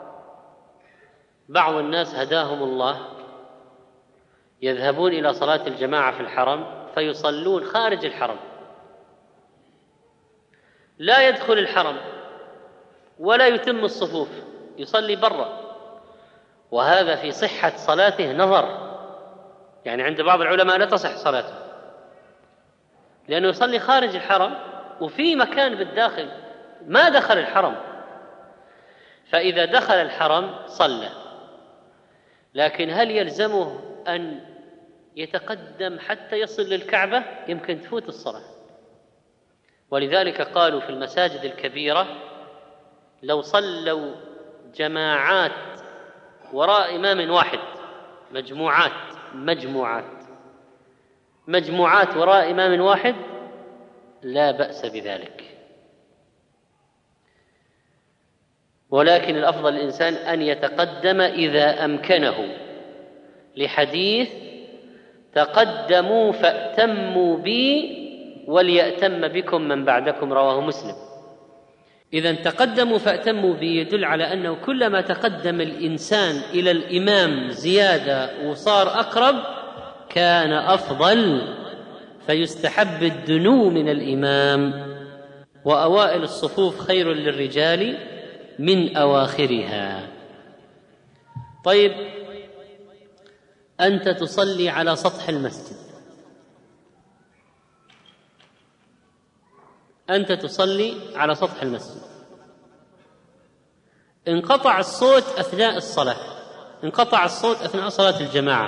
بعض الناس هداهم الله يذهبون إلى صلاة الجماعة في الحرم فيصلون خارج الحرم، لا يدخل الحرم ولا يتم الصفوف، يصلي برا، وهذا في صحة صلاته نظر، يعني عند بعض العلماء لا تصح صلاته لأنه يصلي خارج الحرم وفي مكان بالداخل ما دخل الحرم، فإذا دخل الحرم صلى. لكن هل يلزمه أن يتقدم حتى يصل للكعبة؟ يمكن تفوت الصلاة. ولذلك قالوا في المساجد الكبيرة لو صلوا جماعات وراء إمام واحد، مجموعات مجموعات مجموعات وراء إمام واحد لا بأس بذلك، ولكن الأفضل الإنسان أن يتقدم إذا أمكنه، لحديث تقدموا فأتموا بي وليأتم بكم من بعدكم، رواه مسلم. إذن تقدموا فأتموا بي يدل على أنه كلما تقدم الإنسان إلى الإمام زيادة وصار أقرب كان أفضل، فيستحب الدنو من الإمام، وأوائل الصفوف خير للرجال من أواخرها. طيب، أنت تصلي على سطح المسجد، أنت تصلي على سطح المسجد، انقطع الصوت أثناء الصلاة، انقطع الصوت أثناء صلاة الجماعة،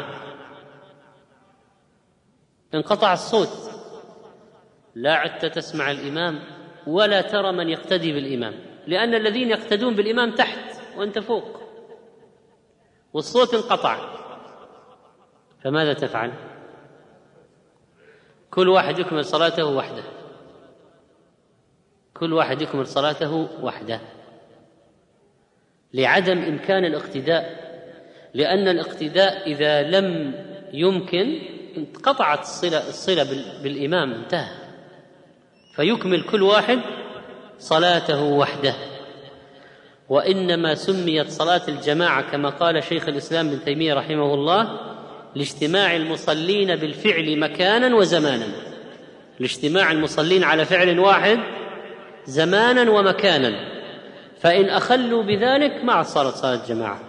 انقطع الصوت، لا عدت تسمع الإمام ولا ترى من يقتدي بالإمام، لأن الذين يقتدون بالإمام تحت وأنت فوق، والصوت انقطع، فماذا تفعل؟ كل واحد يكمل صلاته وحده، كل واحد يكمل صلاته وحده لعدم إمكان الاقتداء، لأن الاقتداء إذا لم يمكن انقطعت الصلة, الصلة بالإمام، انتهى، فيكمل كل واحد صلاته وحده. وإنما سميت صلاة الجماعة كما قال شيخ الإسلام ابن تيمية رحمه الله لاجتماع المصلين بالفعل مكانا وزمانا، لاجتماع المصلين على فعل واحد زمانا ومكانا، فإن أخلوا بذلك ما صارت صلاة جماعة.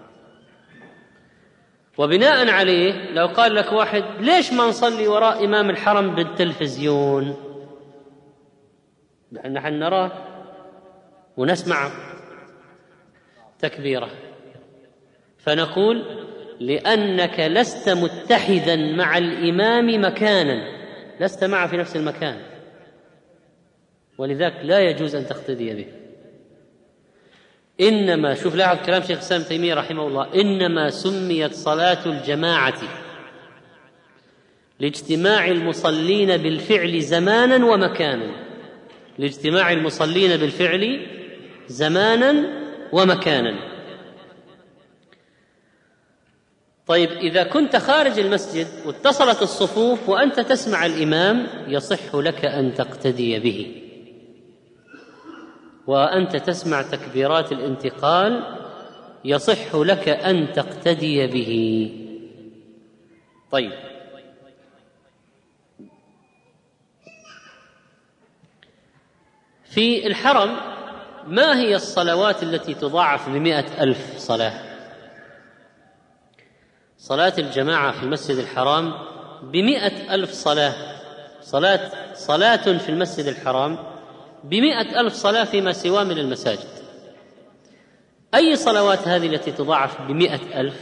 وبناء عليه لو قال لك واحد ليش ما نصلي وراء إمام الحرم بالتلفزيون؟ نحن نراه ونسمع تكبيره، فنقول لأنك لست متحدا مع الإمام مكانا، لست معه في نفس المكان، ولذلك لا يجوز أن تقتدي به. إنما شوف لاحظ كلام شيخ الإسلام ابن تيمية رحمه الله، إنما سميت صلاة الجماعة لاجتماع المصلين بالفعل زمانا ومكانا، لاجتماع المصلين بالفعل زمانا ومكانا. طيب إذا كنت خارج المسجد واتصلت الصفوف وأنت تسمع الإمام يصح لك أن تقتدي به، وأنت تسمع تكبيرات الانتقال يصح لك أن تقتدي به. طيب في الحرم ما هي الصلوات التي تضاعف بمئة ألف صلاة؟ صلاة الجماعة في المسجد الحرام بمئة ألف صلاة، صلاة صلاة في المسجد الحرام بمئة ألف صلاة فيما سواه من المساجد. أي صلوات هذه التي تضاعف بمئة ألف؟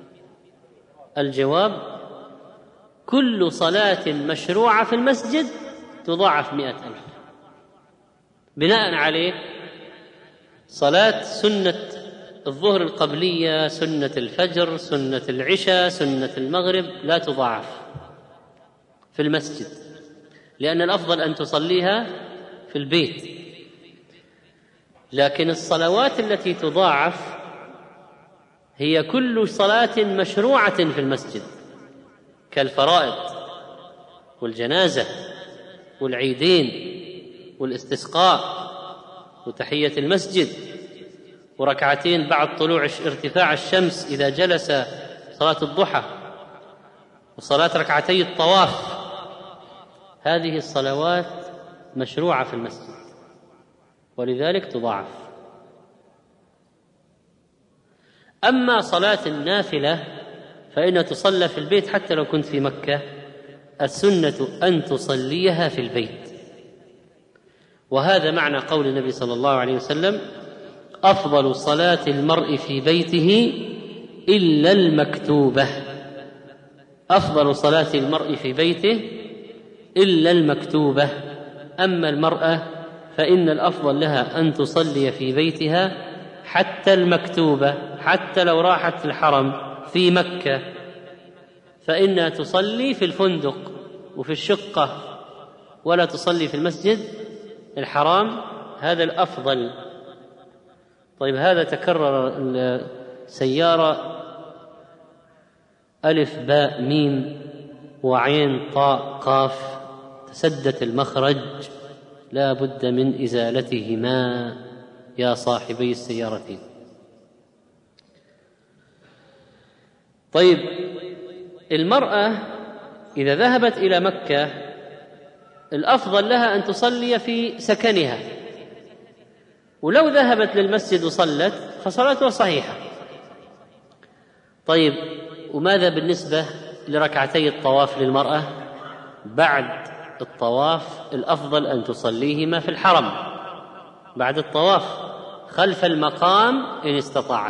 الجواب كل صلاة مشروعة في المسجد تضاعف مئة ألف. بناء عليه صلاة سنة الظهر القبلية، سنة الفجر، سنة العشاء، سنة المغرب لا تضاعف في المسجد، لأن الأفضل أن تصليها في البيت. لكن الصلوات التي تضاعف هي كل صلاة مشروعة في المسجد كالفرائض والجنازة والعيدين والاستسقاء وتحية المسجد وركعتين بعد طلوع ارتفاع الشمس إذا جلس صلاة الضحى وصلاة ركعتي الطواف. هذه الصلوات مشروعة في المسجد ولذلك تضاعف. أما صلاة النافلة فإنها تصلى في البيت حتى لو كنت في مكة، السنة أن تصليها في البيت، وهذا معنى قول النبي صلى الله عليه وسلم: أفضل صلاة المرء في بيته إلا المكتوبة. أفضل صلاة المرء في بيته إلا المكتوبة. أما المرأة فإن الأفضل لها أن تصلي في بيتها حتى المكتوبة، حتى لو راحت في الحرم في مكة فإنها تصلي في الفندق وفي الشقة ولا تصلي في المسجد الحرام، هذا الأفضل. طيب هذا تكرر السيارة ألف باء ميم وعين طاء قاف تسدت المخرج لا بد من إزالتهما يا صاحبي السيارتين. طيب المرأة إذا ذهبت إلى مكة الأفضل لها أن تصلي في سكنها، ولو ذهبت للمسجد وصلت فصلاتها صحيحة. طيب وماذا بالنسبة لركعتي الطواف للمرأة؟ بعد الطواف الأفضل أن تصليهما في الحرم بعد الطواف خلف المقام إن استطاعت.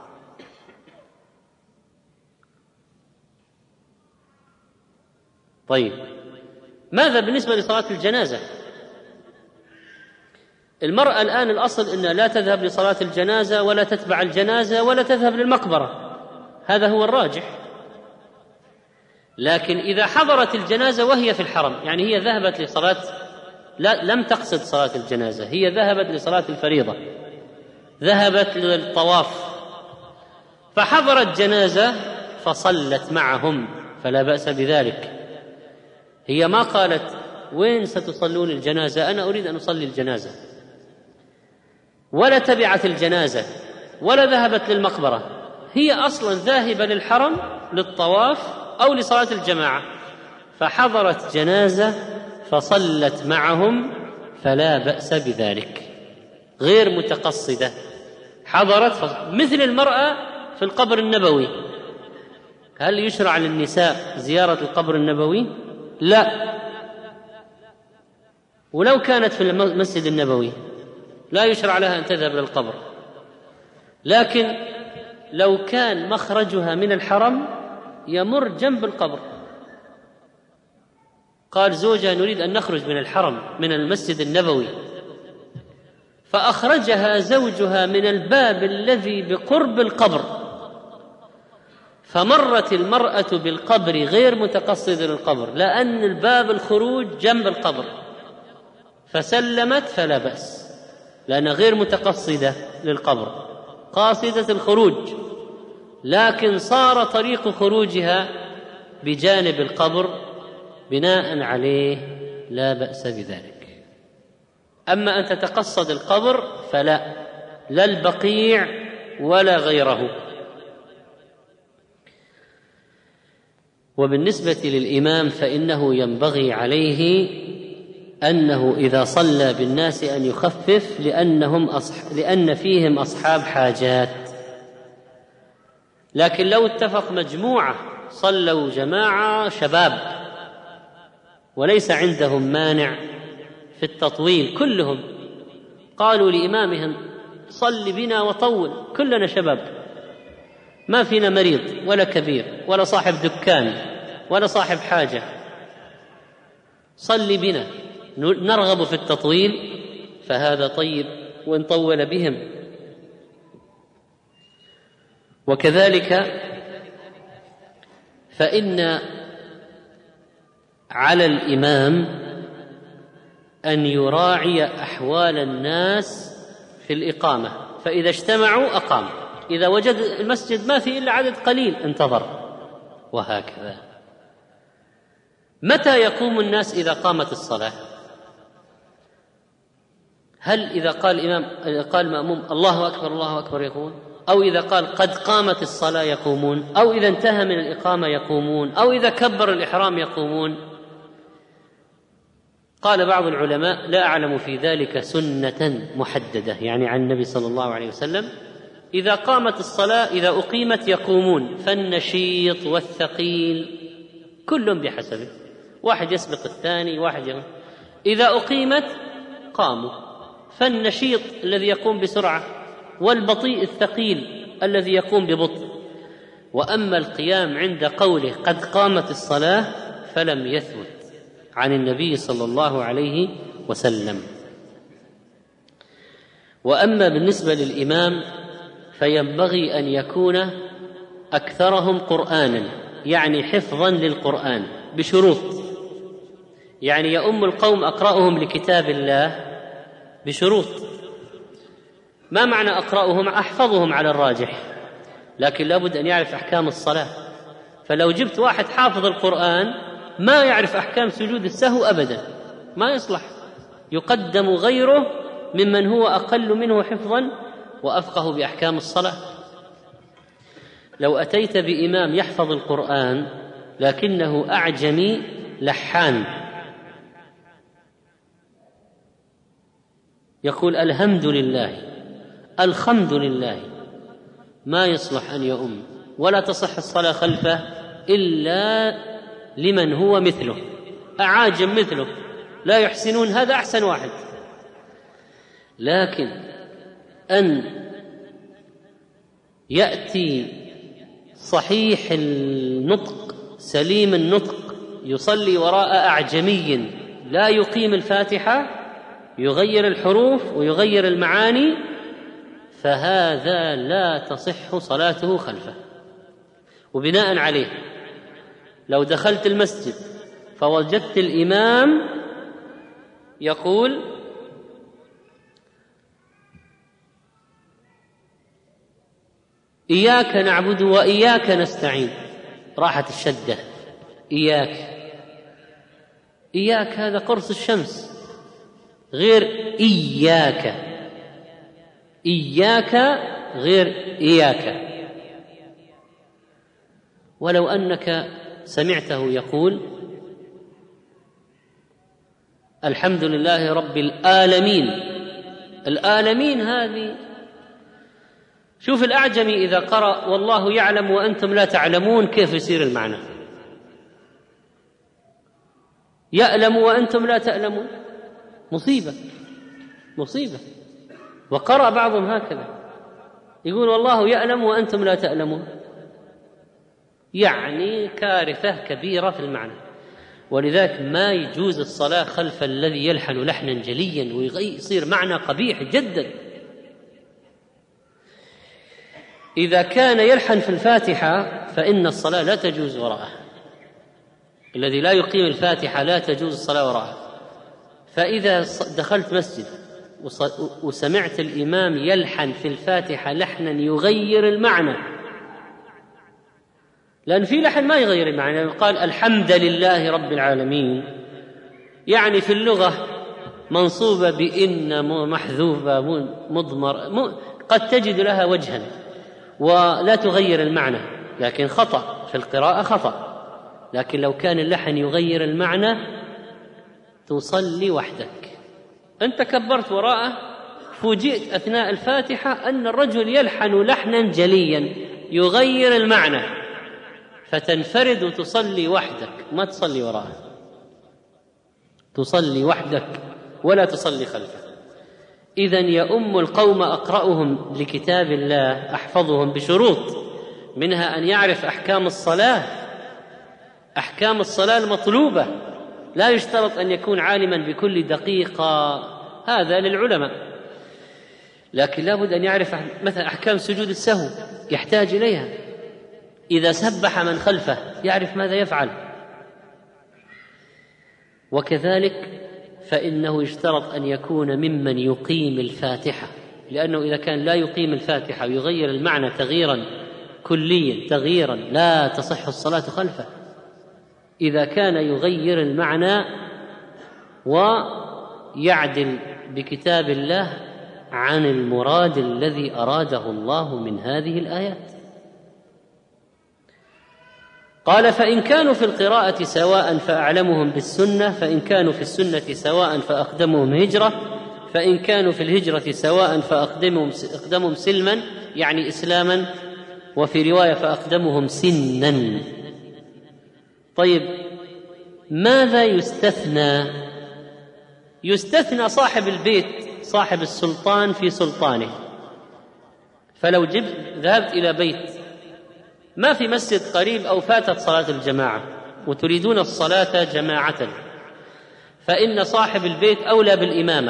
طيب ماذا بالنسبة لصلاة الجنازة؟ المرأة الآن الأصل أنها لا تذهب لصلاة الجنازة ولا تتبع الجنازة ولا تذهب للمقبرة، هذا هو الراجح. لكن إذا حضرت الجنازة وهي في الحرم، يعني هي ذهبت لصلاة لا لم تقصد صلاة الجنازة، هي ذهبت لصلاة الفريضة، ذهبت للطواف فحضرت جنازة فصلت معهم فلا بأس بذلك. هي ما قالت وين ستصلون الجنازة، أنا أريد أن أصلي الجنازة، ولا تبعت الجنازة ولا ذهبت للمقبرة، هي أصلا ذاهبة للحرم للطواف أو لصلاة الجماعة فحضرت جنازة فصلت معهم فلا بأس بذلك. غير متقصدة حضرت، مثل المرأة في القبر النبوي. هل يشرع للنساء زيارة القبر النبوي؟ لا. ولو كانت في المسجد النبوي لا يشرع لها أن تذهب للقبر، لكن لو كان مخرجها من الحرم يمر جنب القبر، قال زوجها نريد أن نخرج من الحرم من المسجد النبوي، فأخرجها زوجها من الباب الذي بقرب القبر، فمرت المرأة بالقبر غير متقصدة للقبر لأن الباب الخروج جنب القبر، فسلمت فلا بأس لأنها غير متقصدة للقبر، قاصدة الخروج، لكن صار طريق خروجها بجانب القبر، بناء عليه لا بأس بذلك. أما أن تتقصد القبر فلا، لا البقيع ولا غيره. وبالنسبة للإمام فإنه ينبغي عليه أنه إذا صلى بالناس أن يخفف، لأنهم أصح... لأن فيهم أصحاب حاجات. لكن لو اتفق مجموعة صلوا جماعة شباب وليس عندهم مانع في التطويل، كلهم قالوا لإمامهم صل بنا وطول، كلنا شباب، ما فينا مريض ولا كبير ولا صاحب دكان ولا صاحب حاجة، صل بنا نرغب في التطويل، فهذا طيب وإن طول بهم. وكذلك فإن على الإمام أن يراعي أحوال الناس في الإقامة، فإذا اجتمعوا أقام، إذا وجد المسجد ما فيه إلا عدد قليل انتظر، وهكذا. متى يقوم الناس إذا قامت الصلاة؟ هل إذا قال الإمام قال المأموم الله أكبر الله أكبر يقومون، أو إذا قال قد قامت الصلاة يقومون، أو إذا انتهى من الإقامة يقومون، أو إذا كبر الإحرام يقومون؟ قال بعض العلماء لا أعلم في ذلك سنة محددة، يعني عن النبي صلى الله عليه وسلم، إذا قامت الصلاة إذا أقيمت يقومون، فالنشيط والثقيل كل بحسبه، واحد يسبق الثاني واحد يقوم. إذا أقيمت قاموا، فالنشيط الذي يقوم بسرعة والبطيء الثقيل الذي يقوم ببطء. وأما القيام عند قوله قد قامت الصلاة فلم يثبت عن النبي صلى الله عليه وسلم. وأما بالنسبة للإمام فينبغي أن يكون أكثرهم قرآنا، يعني حفظا للقرآن بشروط، يعني يؤم القوم أقرأهم لكتاب الله بشروط. ما معنى أقرأهم؟ أحفظهم على الراجح، لكن لابد أن يعرف أحكام الصلاة. فلو جبت واحد حافظ القرآن ما يعرف أحكام سجود السهو أبدا، ما يصلح، يقدم غيره ممن هو أقل منه حفظا وأفقه بأحكام الصلاة. لو أتيت بإمام يحفظ القرآن لكنه أعجمي لحان يقول الحمد لله الحمد لله، ما يصلح أن يؤم، ولا تصح الصلاة خلفه إلا لمن هو مثله، أعاجم مثله لا يحسنون، هذا أحسن واحد. لكن أن يأتي صحيح النطق سليم النطق يصلي وراء أعجمي لا يقيم الفاتحة، يغير الحروف ويغير المعاني، فهذا لا تصح صلاته خلفه. وبناء عليه لو دخلت المسجد فوجدت الإمام يقول إياك نعبد وإياك نستعين، راحت الشدة، إياك إياك هذا قرص الشمس، غير إياك، إياك غير إياك. ولو أنك سمعته يقول الحمد لله رب العالمين الآلمين هذه. شوف الأعجمي إذا قرأ والله يعلم وأنتم لا تعلمون كيف يصير المعنى؟ يألم وأنتم لا تألمون، مصيبة مصيبة. وقرأ بعضهم هكذا يقول والله يألم وأنتم لا تألمون، يعني كارثة كبيرة في المعنى. ولذلك ما يجوز الصلاة خلف الذي يلحن لحنا جليا ويصير معنى قبيح جدا. إذا كان يلحن في الفاتحة فإن الصلاة لا تجوز وراءه، الذي لا يقيم الفاتحة لا تجوز الصلاة وراءه. فإذا دخلت مسجد وسمعت الإمام يلحن في الفاتحة لحنا يغير المعنى، لأن في لحن ما يغير المعنى، يعني قال الحمد لله رب العالمين، يعني في اللغة منصوبة بإن محذوفة مضمر، قد تجد لها وجها ولا تغير المعنى، لكن خطأ في القراءة خطأ. لكن لو كان اللحن يغير المعنى تصلي وحدك. أنت كبرت وراءه، فوجئت أثناء الفاتحة أن الرجل يلحن لحنا جليا يغير المعنى، فتنفرد وتصلي وحدك، ما تصلي وراءه، تصلي وحدك ولا تصلي خلفه. إذن يؤم القوم أقرأهم لكتاب الله أحفظهم بشروط، منها أن يعرف أحكام الصلاة، أحكام الصلاة المطلوبة، لا يشترط أن يكون عالما بكل دقيقة، هذا للعلماء، لكن لابد أن يعرف مثلا أحكام سجود السهو يحتاج إليها. إذا سبح من خلفه يعرف ماذا يفعل. وكذلك فإنه يشترط أن يكون ممن يقيم الفاتحة، لأنه إذا كان لا يقيم الفاتحة ويغير المعنى تغييرا كليا تغييرا لا تصح الصلاة خلفه. إذا كان يغير المعنى ويعدل بكتاب الله عن المراد الذي أراده الله من هذه الآيات. قال فإن كانوا في القراءة سواء فأعلمهم بالسنة، فإن كانوا في السنة سواء فأقدمهم هجرة، فإن كانوا في الهجرة سواء فأقدمهم أقدمهم سلما يعني إسلاما، وفي رواية فأقدمهم سنا. طيب ماذا يستثنى؟ يستثنى صاحب البيت، صاحب السلطان في سلطانه. فلو جبت ذهبت إلى بيت ما في مسجد قريب أو فاتت صلاة الجماعة وتريدون الصلاة جماعة، فإن صاحب البيت أولى بالإمامة،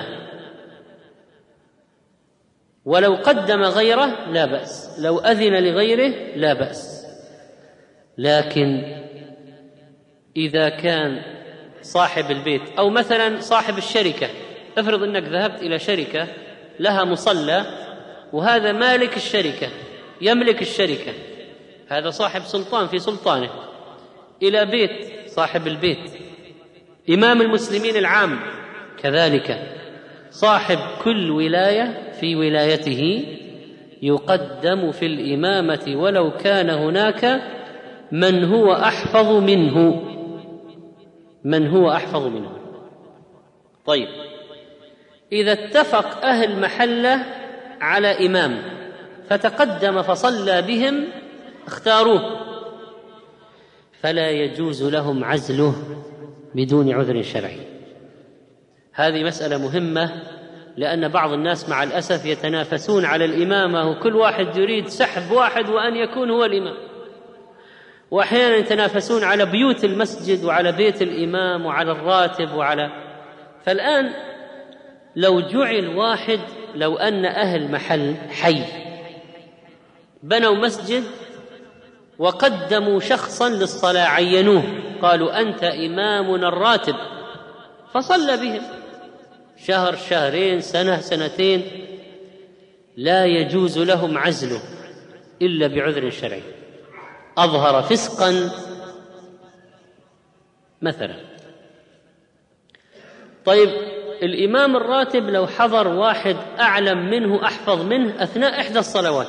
ولو قدم غيره لا بأس، لو أذن لغيره لا بأس. لكن إذا كان صاحب البيت أو مثلا صاحب الشركة، افرض أنك ذهبت إلى شركة لها مصلى وهذا مالك الشركة يملك الشركة، هذا صاحب سلطان في سلطانه، إلى بيت صاحب البيت إمام المسلمين العام كذلك، صاحب كل ولاية في ولايته يقدم في الإمامة ولو كان هناك من هو أحفظ منه، من هو أحفظ منه. طيب إذا اتفق أهل محلة على إمام فتقدم فصلى بهم اختاروه، فلا يجوز لهم عزله بدون عذر شرعي. هذه مسألة مهمة، لأن بعض الناس مع الأسف يتنافسون على الإمامة، وكل واحد يريد سحب واحد وأن يكون هو الإمام، وأحيانا يتنافسون على بيوت المسجد وعلى بيت الإمام وعلى الراتب وعلى. فالآن لو جعل واحد، لو أن أهل محل حي بنوا مسجد وقدموا شخصا للصلاة عينوه، قالوا أنت إمامنا الراتب، فصلى بهم شهر شهرين سنة سنتين، لا يجوز لهم عزله إلا بعذر شرعي أظهر فسقا مثلا. طيب الإمام الراتب لو حضر واحد أعلم منه أحفظ منه أثناء إحدى الصلوات،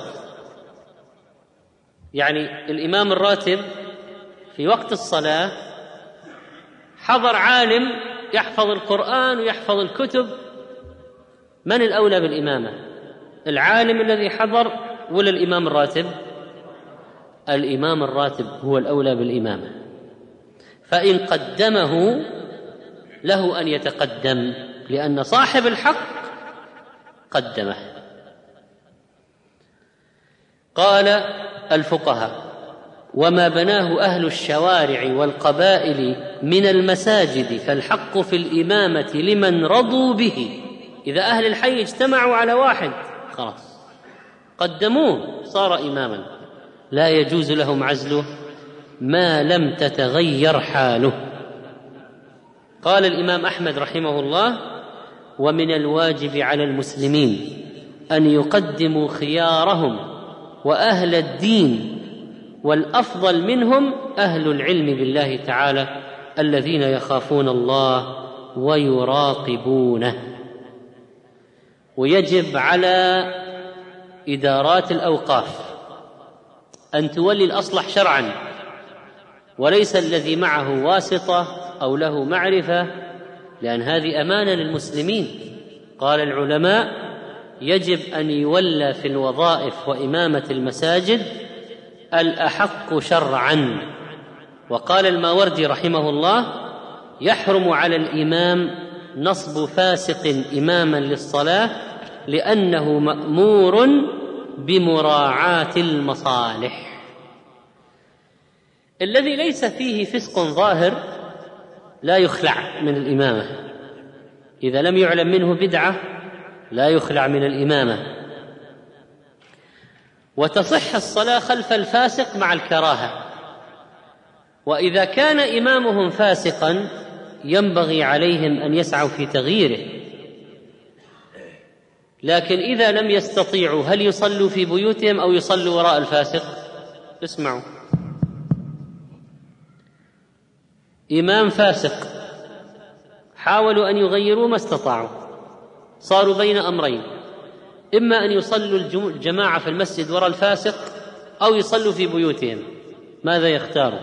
يعني الإمام الراتب في وقت الصلاة حضر عالم يحفظ القرآن ويحفظ الكتب من الأولى بالإمامة؟ العالم الذي حضر ولا الإمام الراتب؟ الإمام الراتب هو الأولى بالإمامة، فإن قدمه له أن يتقدم، لأن صاحب الحق قدمه. قال الفقهاء: وما بناه أهل الشوارع والقبائل من المساجد فالحق في الإمامة لمن رضوا به. إذا أهل الحي اجتمعوا على واحد خلاص قدموه صار إماما، لا يجوز لهم عزله ما لم تتغير حاله. قال الإمام أحمد رحمه الله: ومن الواجب على المسلمين أن يقدموا خيارهم وأهل الدين، والأفضل منهم أهل العلم بالله تعالى الذين يخافون الله ويراقبونه. ويجب على إدارات الأوقاف أن تولي الأصلح شرعا، وليس الذي معه واسطة أو له معرفة، لأن هذه أمانة للمسلمين. قال العلماء: يجب أن يولى في الوظائف وإمامة المساجد الأحق شرعا. وقال الماوردي رحمه الله: يحرم على الإمام نصب فاسق إماما للصلاة لأنه مأمور بمراعاة المصالح. الذي ليس فيه فسق ظاهر لا يخلع من الإمامة، إذا لم يعلم منه بدعة لا يخلع من الإمامة. وتصح الصلاة خلف الفاسق مع الكراهة، وإذا كان إمامهم فاسقا ينبغي عليهم أن يسعوا في تغييره. لكن إذا لم يستطيعوا هل يصلوا في بيوتهم أو يصلوا وراء الفاسق؟ اسمعوا: إمام فاسق حاولوا أن يغيروا ما استطاعوا، صاروا بين أمرين: إما أن يصلوا الجماعة في المسجد وراء الفاسق أو يصلوا في بيوتهم. ماذا يختاروا؟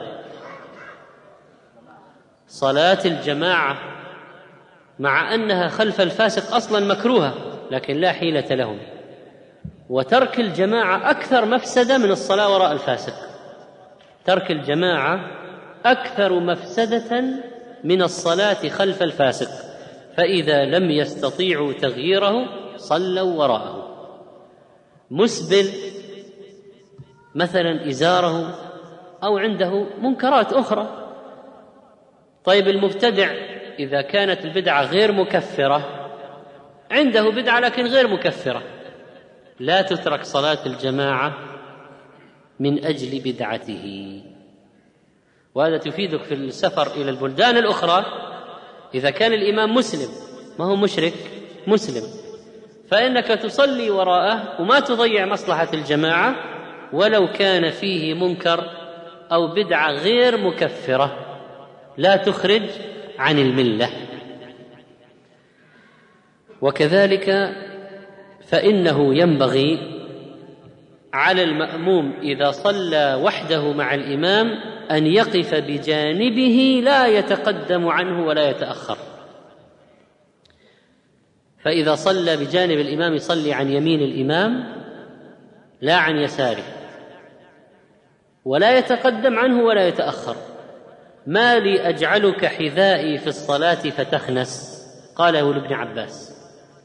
صلاة الجماعة، مع أنها خلف الفاسق أصلا مكروهة لكن لا حيلة لهم. وترك الجماعة أكثر مفسدة من الصلاة وراء الفاسق. ترك الجماعة أكثر مفسدة من الصلاة خلف الفاسق، فإذا لم يستطيعوا تغييره صلوا وراءه. مسبل مثلا إزاره أو عنده منكرات أخرى. طيب المبتدع إذا كانت البدعة غير مكفرة، عنده بدعة لكن غير مكفرة، لا تترك صلاة الجماعة من أجل بدعته. وهذا تفيدك في السفر إلى البلدان الأخرى. إذا كان الإمام مسلم ما هو مشرك، مسلم، فإنك تصلي وراءه وما تضيع مصلحة الجماعة ولو كان فيه منكر أو بدعة غير مكفرة، لا تخرج عن الملة. وكذلك فإنه ينبغي على المأموم إذا صلى وحده مع الإمام أن يقف بجانبه لا يتقدم عنه ولا يتأخر. فإذا صلى بجانب الإمام يصلي عن يمين الإمام لا عن يساره، ولا يتقدم عنه ولا يتأخر. ما لي أجعلك حذائي في الصلاة فتخنس، قاله لابن عباس.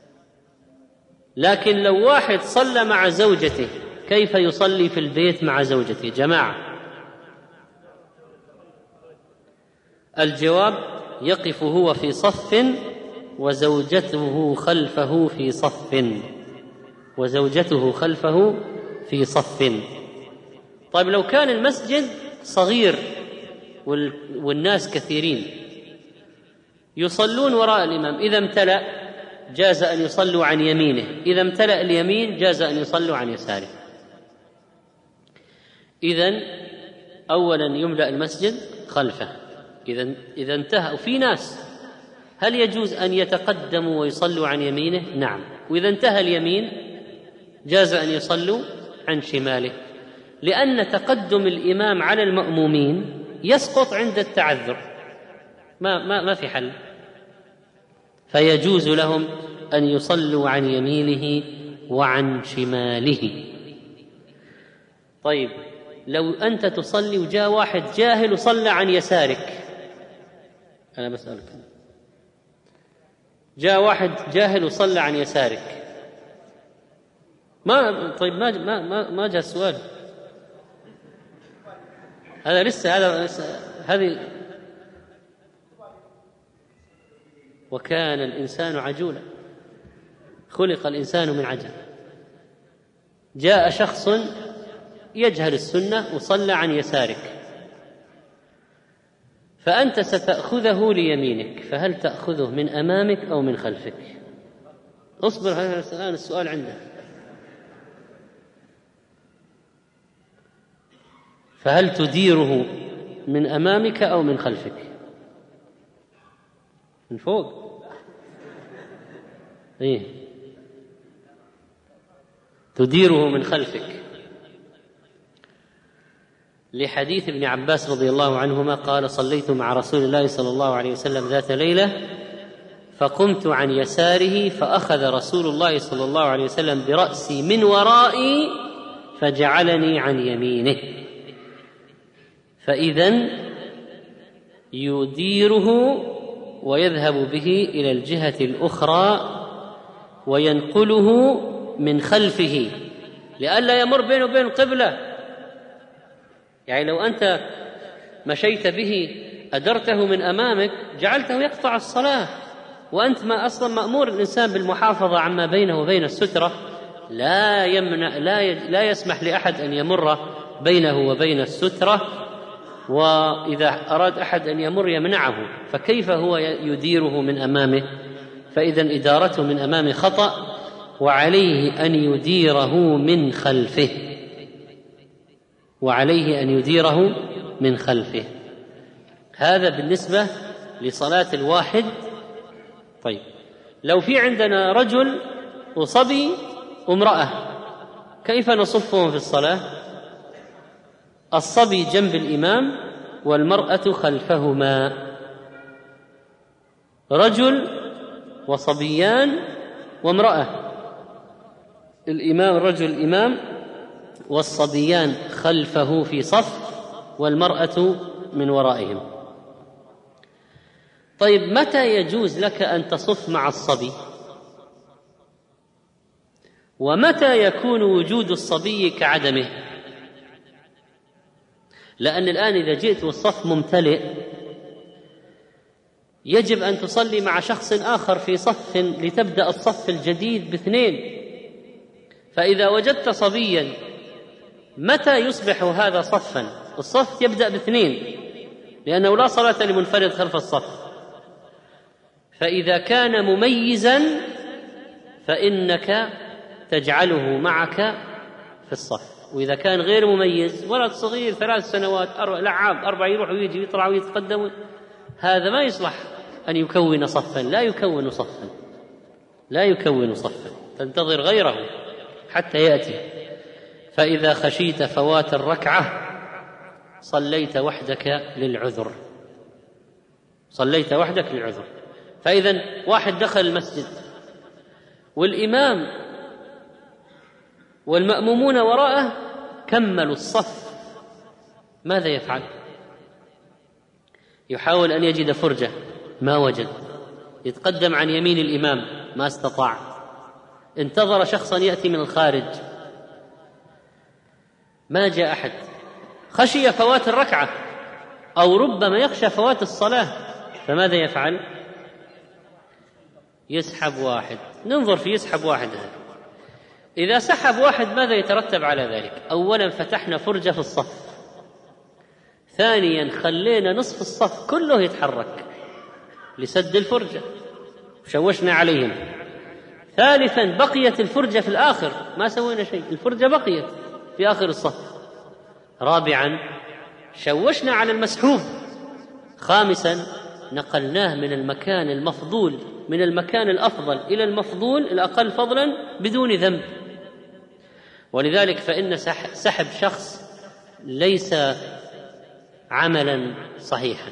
لكن لو واحد صلى مع زوجته كيف يصلي في البيت مع زوجته جماعة؟ الجواب: يقف هو في صف وزوجته خلفه في صف وزوجته خلفه في صف. طيب لو كان المسجد صغير والناس كثيرين يصلون وراء الإمام، إذا امتلأ جاز أن يصلوا عن يمينه، إذا امتلأ اليمين جاز أن يصلوا عن يساره. إذن أولا يملأ المسجد خلفه، إذا إذا انتهى وفي ناس هل يجوز أن يتقدموا ويصلوا عن يمينه؟ نعم. وإذا انتهى اليمين جاز أن يصلوا عن شماله، لأن تقدم الإمام على المأمومين يسقط عند التعذر، ما, ما, ما في حل، فيجوز لهم أن يصلوا عن يمينه وعن شماله. طيب لو أنت تصلي وجاء واحد جاهل وصلى عن يسارك، أنا بسألك، جاء واحد جاهل وصلى عن يسارك، ما طيب ما ما ما جاء السؤال هذا لسه، هذا هذه وكان الإنسان عجولا، خلق الإنسان من عجل. جاء شخص يجهل السنة وصلى عن يسارك، فأنت ستأخذه ليمينك، فهل تأخذه من أمامك أو من خلفك؟ اصبر، هذا الآن السؤال عندك. فهل تديره من أمامك أو من خلفك؟ من فوق. إيه؟ تديره من خلفك، لحديث ابن عباس رضي الله عنهما قال: صليت مع رسول الله صلى الله عليه وسلم ذات ليلة فقمت عن يساره فأخذ رسول الله صلى الله عليه وسلم برأسي من ورائي فجعلني عن يمينه، فإذن يديره ويذهب به إلى الجهة الأخرى وينقله من خلفه لئلا يمر بينه وبين القبلة. يعني لو أنت مشيت به أدرته من أمامك جعلته يقطع الصلاة، وأنت ما أصلا مأمور الإنسان بالمحافظة عما بينه وبين السترة، لا يمنع لا لا يسمح لأحد أن يمر بينه وبين السترة، وإذا أراد أحد أن يمر يمنعه، فكيف هو يديره من أمامه؟ فإذا إدارته من أمامه خطأ، وعليه أن يديره من خلفه، وعليه أن يديره من خلفه. هذا بالنسبة لصلاة الواحد. طيب لو في عندنا رجل وصبي وامرأة، كيف نصفهم في الصلاة؟ الصبي جنب الإمام والمرأة خلفهما، رجل وصبيان وامرأة، الإمام الرجل الإمام والصبيان خلفه في صف والمرأة من ورائهم. طيب متى يجوز لك أن تصف مع الصبي؟ ومتى يكون وجود الصبي كعدمه؟ لأن الآن إذا جئت والصف ممتلئ يجب أن تصلي مع شخص آخر في صف لتبدأ الصف الجديد باثنين، فإذا وجدت صبيا متى يصبح هذا صفا؟ الصف يبدأ باثنين، لأنه لا صلاة لمنفرد خلف الصف. فإذا كان مميزا فإنك تجعله معك في الصف، وإذا كان غير مميز ولد صغير ثلاث سنوات أربع لعاب أربع يروح ويجي يطلع ويتقدم، هذا ما يصلح أن يكون صفا، لا يكون صفا لا يكون صفا تنتظر غيره حتى يأتي. فإذا خشيت فوات الركعة صليت وحدك للعذر، صليت وحدك للعذر. فإذا واحد دخل المسجد والإمام والمأمومون وراءه كملوا الصف، ماذا يفعل؟ يحاول أن يجد فرجة، ما وجد، يتقدم عن يمين الإمام، ما استطاع، انتظر شخصا يأتي من الخارج، ما جاء أحد، خشي فوات الركعة أو ربما يخشى فوات الصلاة، فماذا يفعل؟ يسحب واحد. ننظر في يسحب واحد هذا. إذا سحب واحد ماذا يترتب على ذلك؟ أولا فتحنا فرجة في الصف، ثانيا خلينا نصف الصف كله يتحرك لسد الفرجة، شوشنا عليهم، ثالثا بقيت الفرجة في الآخر، ما سوينا شيء، الفرجة بقيت في آخر الصف، رابعا شوشنا على المسحوب، خامسا نقلناه من المكان المفضول من المكان الأفضل إلى المفضول الأقل فضلا بدون ذنب. ولذلك فإن سحب شخص ليس عملا صحيحا.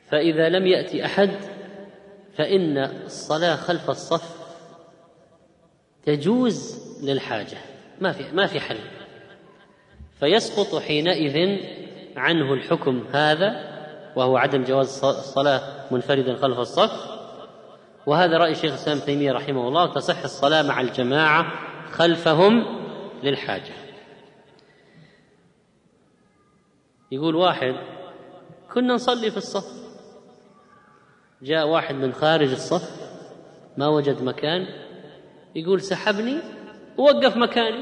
فإذا لم يأتي أحد فإن الصلاة خلف الصف تجوز للحاجة، ما في ما في حل، فيسقط حينئذ عنه الحكم هذا وهو عدم جواز الصلاة منفردا خلف الصف. وهذا رأي شيخ الإسلام ابن تيمية رحمه الله، تصح الصلاة مع الجماعة خلفهم للحاجة. يقول واحد كنا نصلي في الصف، جاء واحد من خارج الصف ما وجد مكان، يقول سحبني ووقف مكاني،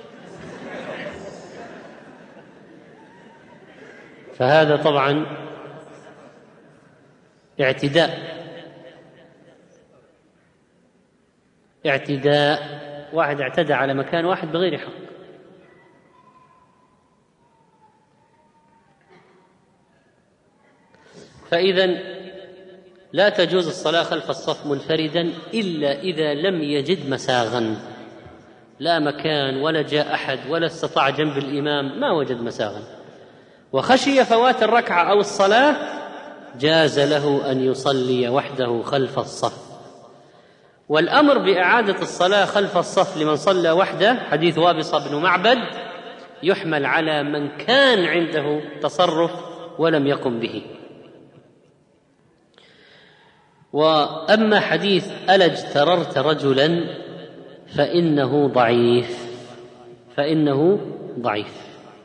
فهذا طبعا اعتداء اعتداء واحد اعتدى على مكان واحد بغير حق. فإذا لا تجوز الصلاة خلف الصف منفردا إلا إذا لم يجد مساغا، لا مكان ولا جاء أحد ولا استطاع جنب الإمام، ما وجد مساغا وخشي فوات الركعة أو الصلاة، جاز له أن يصلي وحده خلف الصف. والأمر بإعادة الصلاة خلف الصف لمن صلى وحده حديث وابصة بن معبد يحمل على من كان عنده تصرف ولم يقم به. وأما حديث ألا اجتررت رجلا فإنه ضعيف فإنه ضعيف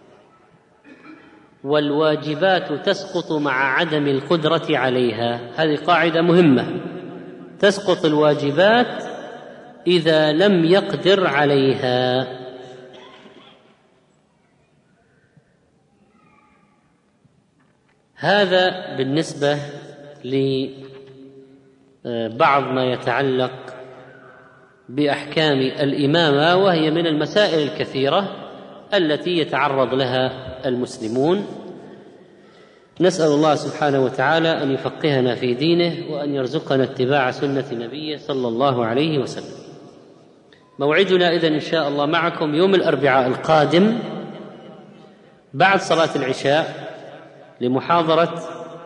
والواجبات تسقط مع عدم القدرة عليها، هذه قاعدة مهمة، تسقط الواجبات إذا لم يقدر عليها. هذا بالنسبة لبعض ما يتعلق بأحكام الإمامة، وهي من المسائل الكثيرة التي يتعرض لها المسلمون. نسأل الله سبحانه وتعالى أن يفقهنا في دينه وأن يرزقنا اتباع سنة نبيه صلى الله عليه وسلم. موعدنا إذن إن شاء الله معكم يوم الأربعاء القادم بعد صلاة العشاء لمحاضرة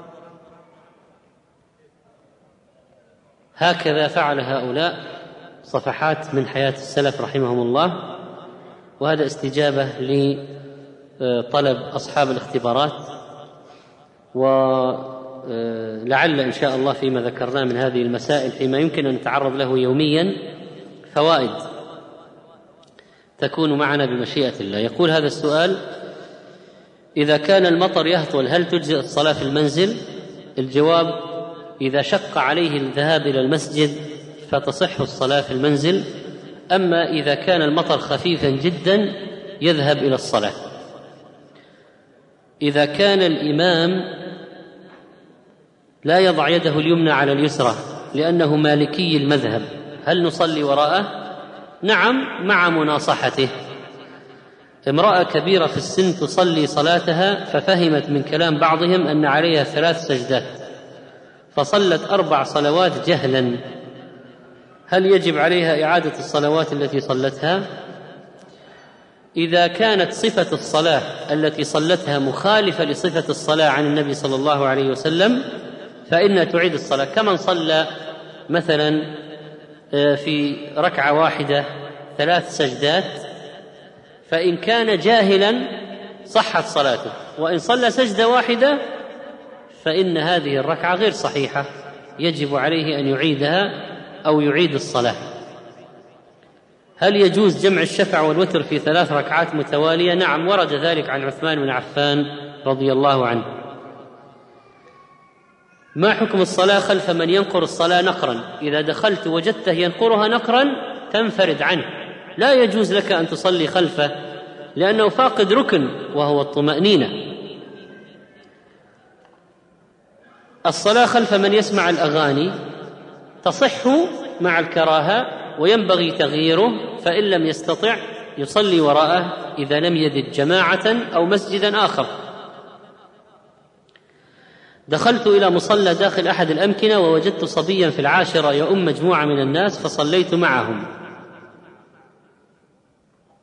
هكذا فعل هؤلاء، صفحات من حياة السلف رحمهم الله، وهذا استجابة لطلب أصحاب الاختبارات، ولعل إن شاء الله فيما ذكرناه من هذه المسائل فيما يمكن أن نتعرض له يوميا فوائد تكون معنا بمشيئة الله. يقول هذا السؤال: إذا كان المطر يهطل هل تجزئ الصلاة في المنزل؟ الجواب: إذا شق عليه الذهاب إلى المسجد فتصح الصلاة في المنزل، أما إذا كان المطر خفيفا جدا يذهب إلى الصلاة. إذا كان الإمام لا يضع يده اليمنى على اليسرى لأنه مالكي المذهب هل نصلي وراءه؟ نعم، مع مناصحته. امرأة كبيرة في السن تصلي صلاتها ففهمت من كلام بعضهم أن عليها ثلاث سجدات فصلت أربع صلوات جهلا، هل يجب عليها إعادة الصلوات التي صلتها؟ إذا كانت صفة الصلاة التي صلتها مخالفة لصفة الصلاة عن النبي صلى الله عليه وسلم فإنها تعيد الصلاة، كمن صلى مثلا في ركعة واحدة ثلاث سجدات، فإن كان جاهلا صحت صلاته، وإن صلى سجدة واحدة فإن هذه الركعة غير صحيحة، يجب عليه أن يعيدها أو يعيد الصلاة. هل يجوز جمع الشفع والوتر في ثلاث ركعات متوالية؟ نعم، ورد ذلك عن عثمان بن عفان رضي الله عنه. ما حكم الصلاة خلف من ينقر الصلاة نقرا؟ إذا دخلت وجدته ينقرها نقرا تنفرد عنه، لا يجوز لك أن تصلي خلفه لأنه فاقد ركن وهو الطمأنينة. الصلاة خلف من يسمع الأغاني تصح مع الكراهة وينبغي تغييره، فإن لم يستطع يصلي وراءه إذا لم يجد جماعة أو مسجدا آخر. دخلت إلى مصلى داخل أحد الأمكنة ووجدت صبيا في العاشرة يؤم مجموعة من الناس فصليت معهم.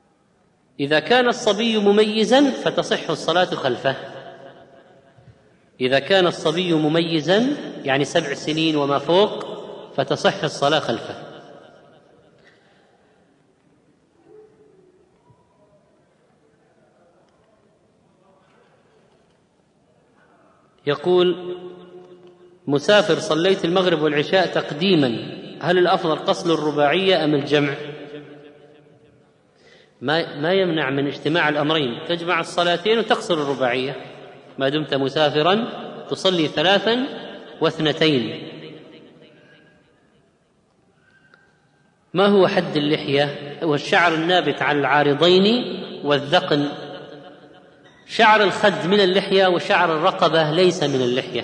إذا كان الصبي مميزا فتصح الصلاة خلفه. إذا كان الصبي مميزا يعني سبع سنين وما فوق فتصح الصلاة خلفه. يقول: مسافر صليت المغرب والعشاء تقديما، هل الأفضل قصر الرباعية أم الجمع؟ ما ما يمنع من اجتماع الأمرين، تجمع الصلاتين وتقصر الرباعية ما دمت مسافرا، تصلي ثلاثا واثنتين. ما هو حد اللحية؟ هو الشعر النابت على العارضين والذقن. شعر الخد من اللحية وشعر الرقبة ليس من اللحية.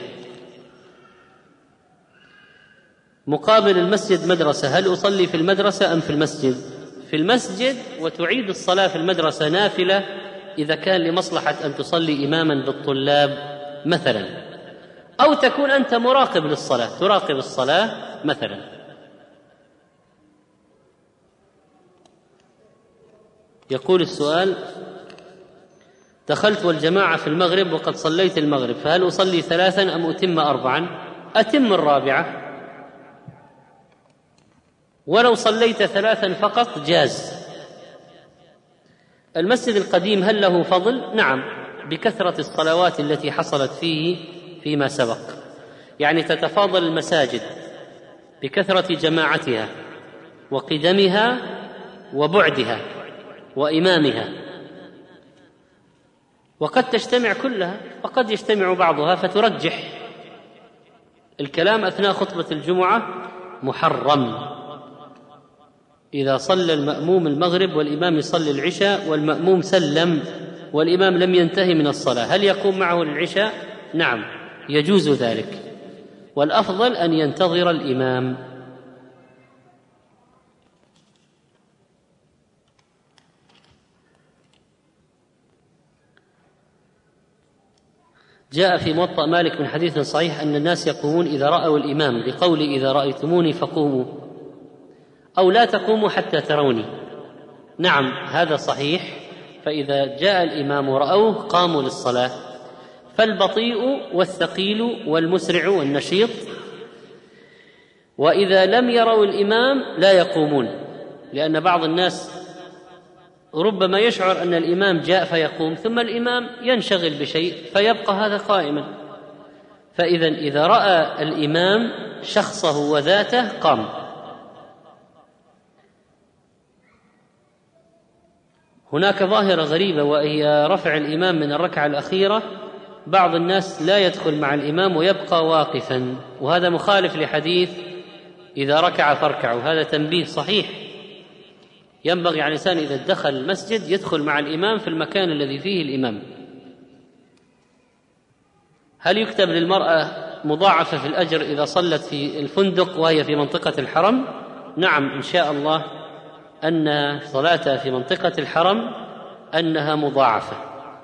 مقابل المسجد مدرسة، هل أصلي في المدرسة أم في المسجد؟ في المسجد، وتعيد الصلاة في المدرسة نافلة إذا كان لمصلحة أن تصلي إماما بالطلاب مثلا، أو تكون أنت مراقب للصلاة، تراقب الصلاة مثلا. يقول السؤال: دخلت والجماعة في المغرب وقد صليت المغرب، فهل أصلي ثلاثا أم أتم أربعا؟ أتم الرابعة، ولو صليت ثلاثا فقط جاز. المسجد القديم هل له فضل؟ نعم، بكثرة الصلوات التي حصلت فيه فيما سبق، يعني تتفاضل المساجد بكثرة جماعتها وقدمها وبعدها وإمامها، وقد تجتمع كلها وقد يجتمع بعضها، فترجح. الكلام أثناء خطبة الجمعة محرم. إذا صلى المأموم المغرب والإمام يصلي العشاء والمأموم سلم والإمام لم ينتهي من الصلاة، هل يقوم معه للعشاء؟ نعم، يجوز ذلك، والأفضل أن ينتظر الإمام. جاء في موطأ مالك من حديث صحيح أن الناس يقومون إذا رأوا الإمام، لقول إذا رأيتموني فقوموا، أو لا تقوموا حتى تروني. نعم هذا صحيح، فإذا جاء الإمام ورأوه قاموا للصلاة. فالبطيء والثقيل والمسرع والنشيط، وإذا لم يروا الإمام لا يقومون، لأن بعض الناس ربما يشعر أن الإمام جاء فيقوم، ثم الإمام ينشغل بشيء فيبقى هذا قائما. فإذا إذا رأى الإمام شخصه وذاته قام. هناك ظاهرة غريبة وهي رفع الإمام من الركعة الأخيرة، بعض الناس لا يدخل مع الإمام ويبقى واقفا، وهذا مخالف لحديث إذا ركع فاركعوا. هذا تنبيه صحيح، ينبغي على الإنسان إذا دخل المسجد يدخل مع الإمام في المكان الذي فيه الإمام. هل يكتب للمرأة مضاعفة في الأجر إذا صلت في الفندق وهي في منطقة الحرم؟ نعم إن شاء الله أن صلاتها في منطقة الحرم أنها مضاعفة.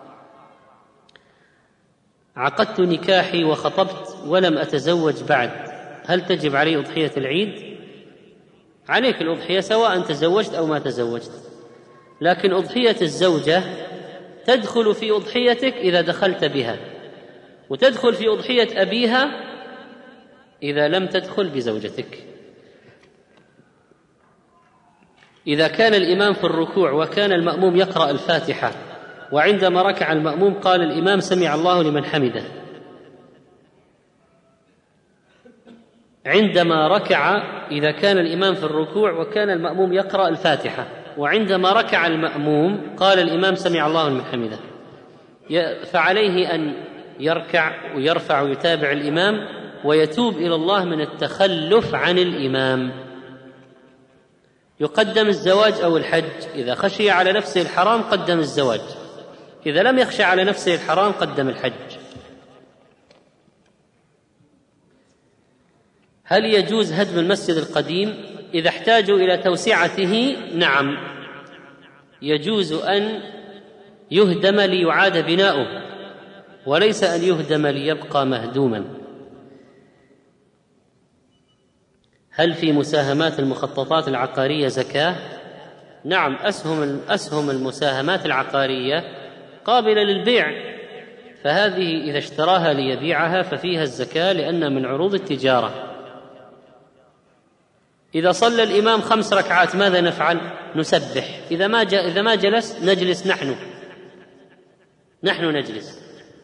عقدت نكاحي وخطبت ولم أتزوج بعد، هل تجب علي أضحية العيد؟ عليك الأضحية سواء تزوجت أو ما تزوجت، لكن أضحية الزوجة تدخل في أضحيتك إذا دخلت بها، وتدخل في أضحية أبيها إذا لم تدخل بزوجتك. إذا كان الإمام في الركوع وكان المأموم يقرأ الفاتحة، وعندما ركع المأموم قال الإمام سمع الله لمن حمده، عندما ركع إذا كان الإمام في الركوع وكان المأموم يقرأ الفاتحة، وعندما ركع المأموم قال الإمام سمع الله لمن حمده، فعليه أن يركع ويرفع ويتابع الإمام ويتوب إلى الله من التخلف عن الإمام. يقدم الزواج أو الحج، إذا خشي على نفسه الحرام قدم الزواج، إذا لم يخشى على نفسه الحرام قدم الحج. هل يجوز هدم المسجد القديم إذا احتاجوا إلى توسعته؟ نعم يجوز أن يهدم ليعاد بناؤه، وليس أن يهدم ليبقى مهدوما. هل في مساهمات المخططات العقارية زكاة؟ نعم، أسهم أسهم المساهمات العقارية قابلة للبيع، فهذه إذا اشتراها ليبيعها ففيها الزكاة لأنها من عروض التجارة. إذا صلى الإمام خمس ركعات ماذا نفعل؟ نسبح. إذا ما ج... إذا ما جلس نجلس نحن نحن نجلس،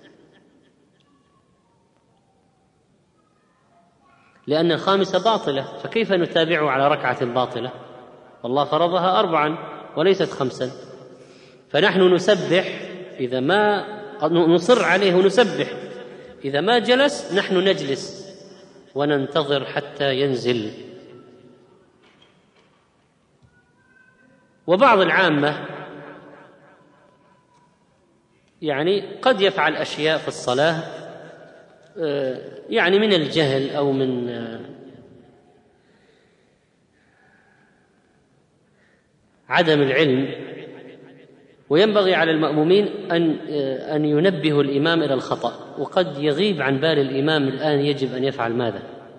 لأن الخامسة باطلة، فكيف نتابعه على ركعة باطلة؟ والله فرضها أربعا وليست خمسا، فنحن نسبح. إذا ما نصر عليه ونسبح، إذا ما جلس نحن نجلس وننتظر حتى ينزل. وبعض العامة يعني قد يفعل أشياء في الصلاة يعني من الجهل أو من عدم العلم، وينبغي على المأمومين أن أن ينبهوا الإمام إلى الخطأ، وقد يغيب عن بال الإمام الآن يجب أن يفعل ماذا،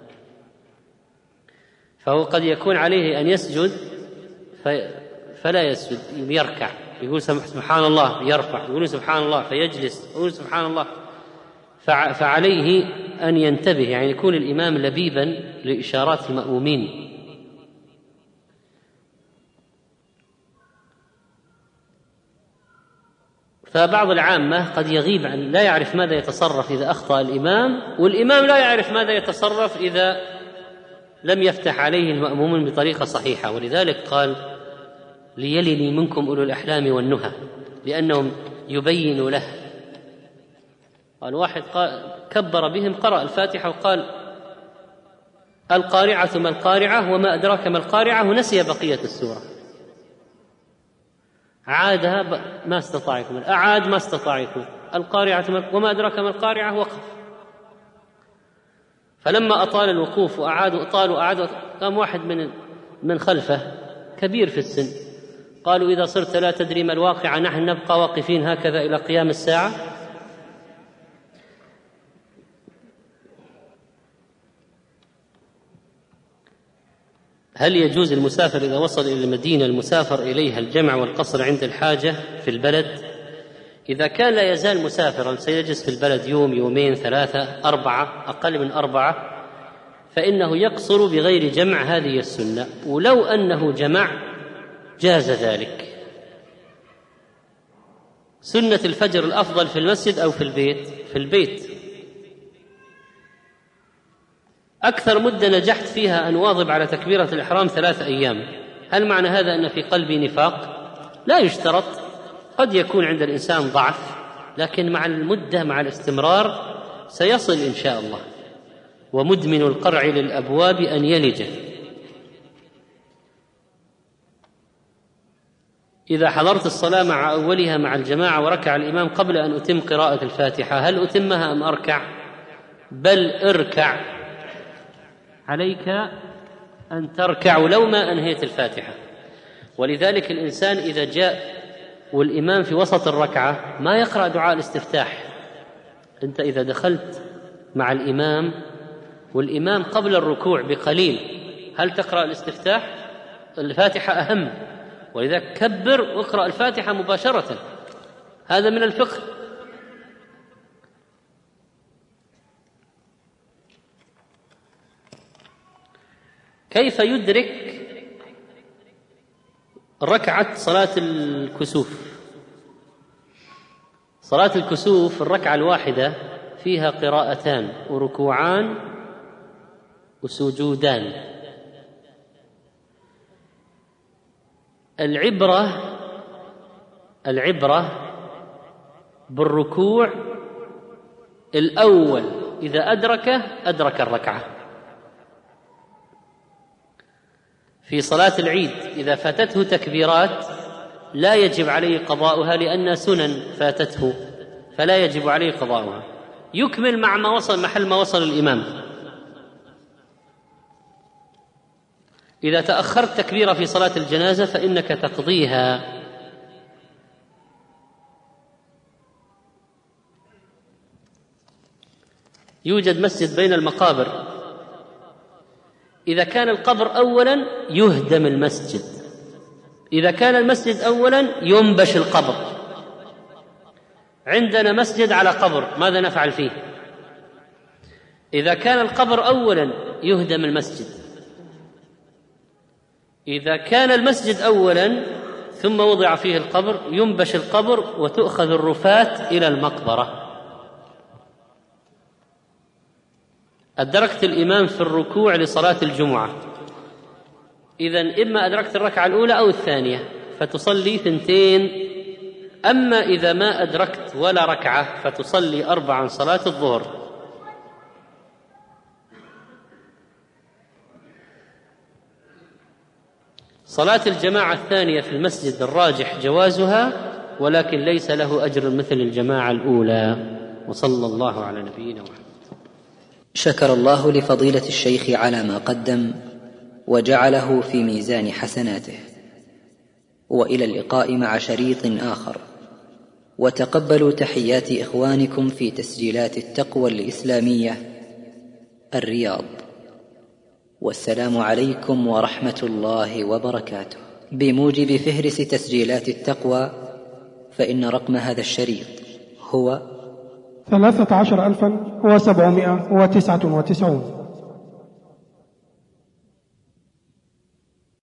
فهو قد يكون عليه أن يسجد فلا يسجد، يركع، يقول سبحان الله، يرفع، يقول سبحان الله، فيجلس، يقول سبحان الله. فعليه أن ينتبه، يعني يكون الإمام لبيبا لإشارات المأمومين. فبعض العامة قد يغيب عن لا يعرف ماذا يتصرف إذا أخطأ الإمام، والإمام لا يعرف ماذا يتصرف إذا لم يفتح عليه المأمومون بطريقة صحيحة. ولذلك قال ليلني منكم أولو الأحلام والنهى، لأنهم يبين له. قال واحد قال كبر بهم، قرأ الفاتحة وقال القارعة ما القارعة وما أدراك ما القارعة، ونسي بقية السورة، عادها ما استطاع يكمل، أعاد ما استطاع يكمل، القارعة وما أدراك ما القارعة، وقف. فلما أطال الوقوف وأعاد وأطال وأعاد، قام واحد من من خلفه كبير في السن، قالوا إذا صرت لا تدري ما الواقع نحن نبقى واقفين هكذا إلى قيام الساعة؟ هل يجوز المسافر إذا وصل إلى المدينة المسافر إليها الجمع والقصر عند الحاجة في البلد؟ إذا كان لا يزال مسافرا سيجلس في البلد يوم يومين ثلاثة أربعة، أقل من أربعة، فإنه يقصر بغير جمع، هذه السنة. ولو أنه جمع جاز ذلك. سنة الفجر الأفضل في المسجد أو في البيت؟ في البيت. أكثر مدة نجحت فيها أن أواظب على تكبيرة الإحرام ثلاث أيام، هل معنى هذا أن في قلبي نفاق؟ لا يشترط، قد يكون عند الإنسان ضعف، لكن مع المدة مع الاستمرار سيصل إن شاء الله. ومدمن القرع للأبواب أن يلج. إذا حضرت الصلاة مع أولها مع الجماعة وركع الإمام قبل أن أتم قراءة الفاتحة، هل أتمها أم أركع؟ بل اركع، عليك أن تركع لو ما أنهيت الفاتحة. ولذلك الإنسان إذا جاء والإمام في وسط الركعة ما يقرأ دعاء الاستفتاح. أنت إذا دخلت مع الإمام والإمام قبل الركوع بقليل، هل تقرأ الاستفتاح؟ الفاتحة أهم، ولذلك كبر واقرأ الفاتحة مباشرة، هذا من الفقه. كيف يدرك ركعة صلاة الكسوف؟ صلاة الكسوف الركعة الواحدة فيها قراءتان وركوعان وسجودان. العبرة العبرة بالركوع الأول، إذا أدركه أدرك الركعة. في صلاة العيد إذا فاتته تكبيرات لا يجب عليه قضاؤها لأن سنن فاتته، فلا يجب عليه قضاؤها، يكمل مع ما وصل محل ما وصل الإمام. إذا تأخرت تكبيرة في صلاة الجنازة فإنك تقضيها. يوجد مسجد بين المقابر، إذا كان القبر أولا يهدم المسجد، إذا كان المسجد أولا ينبش القبر. عندنا مسجد على قبر، ماذا نفعل فيه؟ إذا كان القبر أولا يهدم المسجد، إذا كان المسجد أولا ثم وضع فيه القبر ينبش القبر وتؤخذ الرفات إلى المقبرة. أدركت الإمام في الركوع لصلاة الجمعة، إذن إما أدركت الركعة الأولى أو الثانية فتصلي ثنتين، أما إذا ما أدركت ولا ركعة فتصلي أربعا صلاة الظهر. صلاة الجماعة الثانية في المسجد الراجح جوازها، ولكن ليس له أجر مثل الجماعة الأولى. وصلى الله على نبينا محمد. شكر الله لفضيلة الشيخ على ما قدم وجعله في ميزان حسناته، وإلى اللقاء مع شريط آخر، وتقبلوا تحيات إخوانكم في تسجيلات التقوى الإسلامية الرياض، والسلام عليكم ورحمة الله وبركاته. بموجب فهرس تسجيلات التقوى فإن رقم هذا الشريط هو ثلاثة عشر ألفا وسبعمائة وتسعة وتسعون.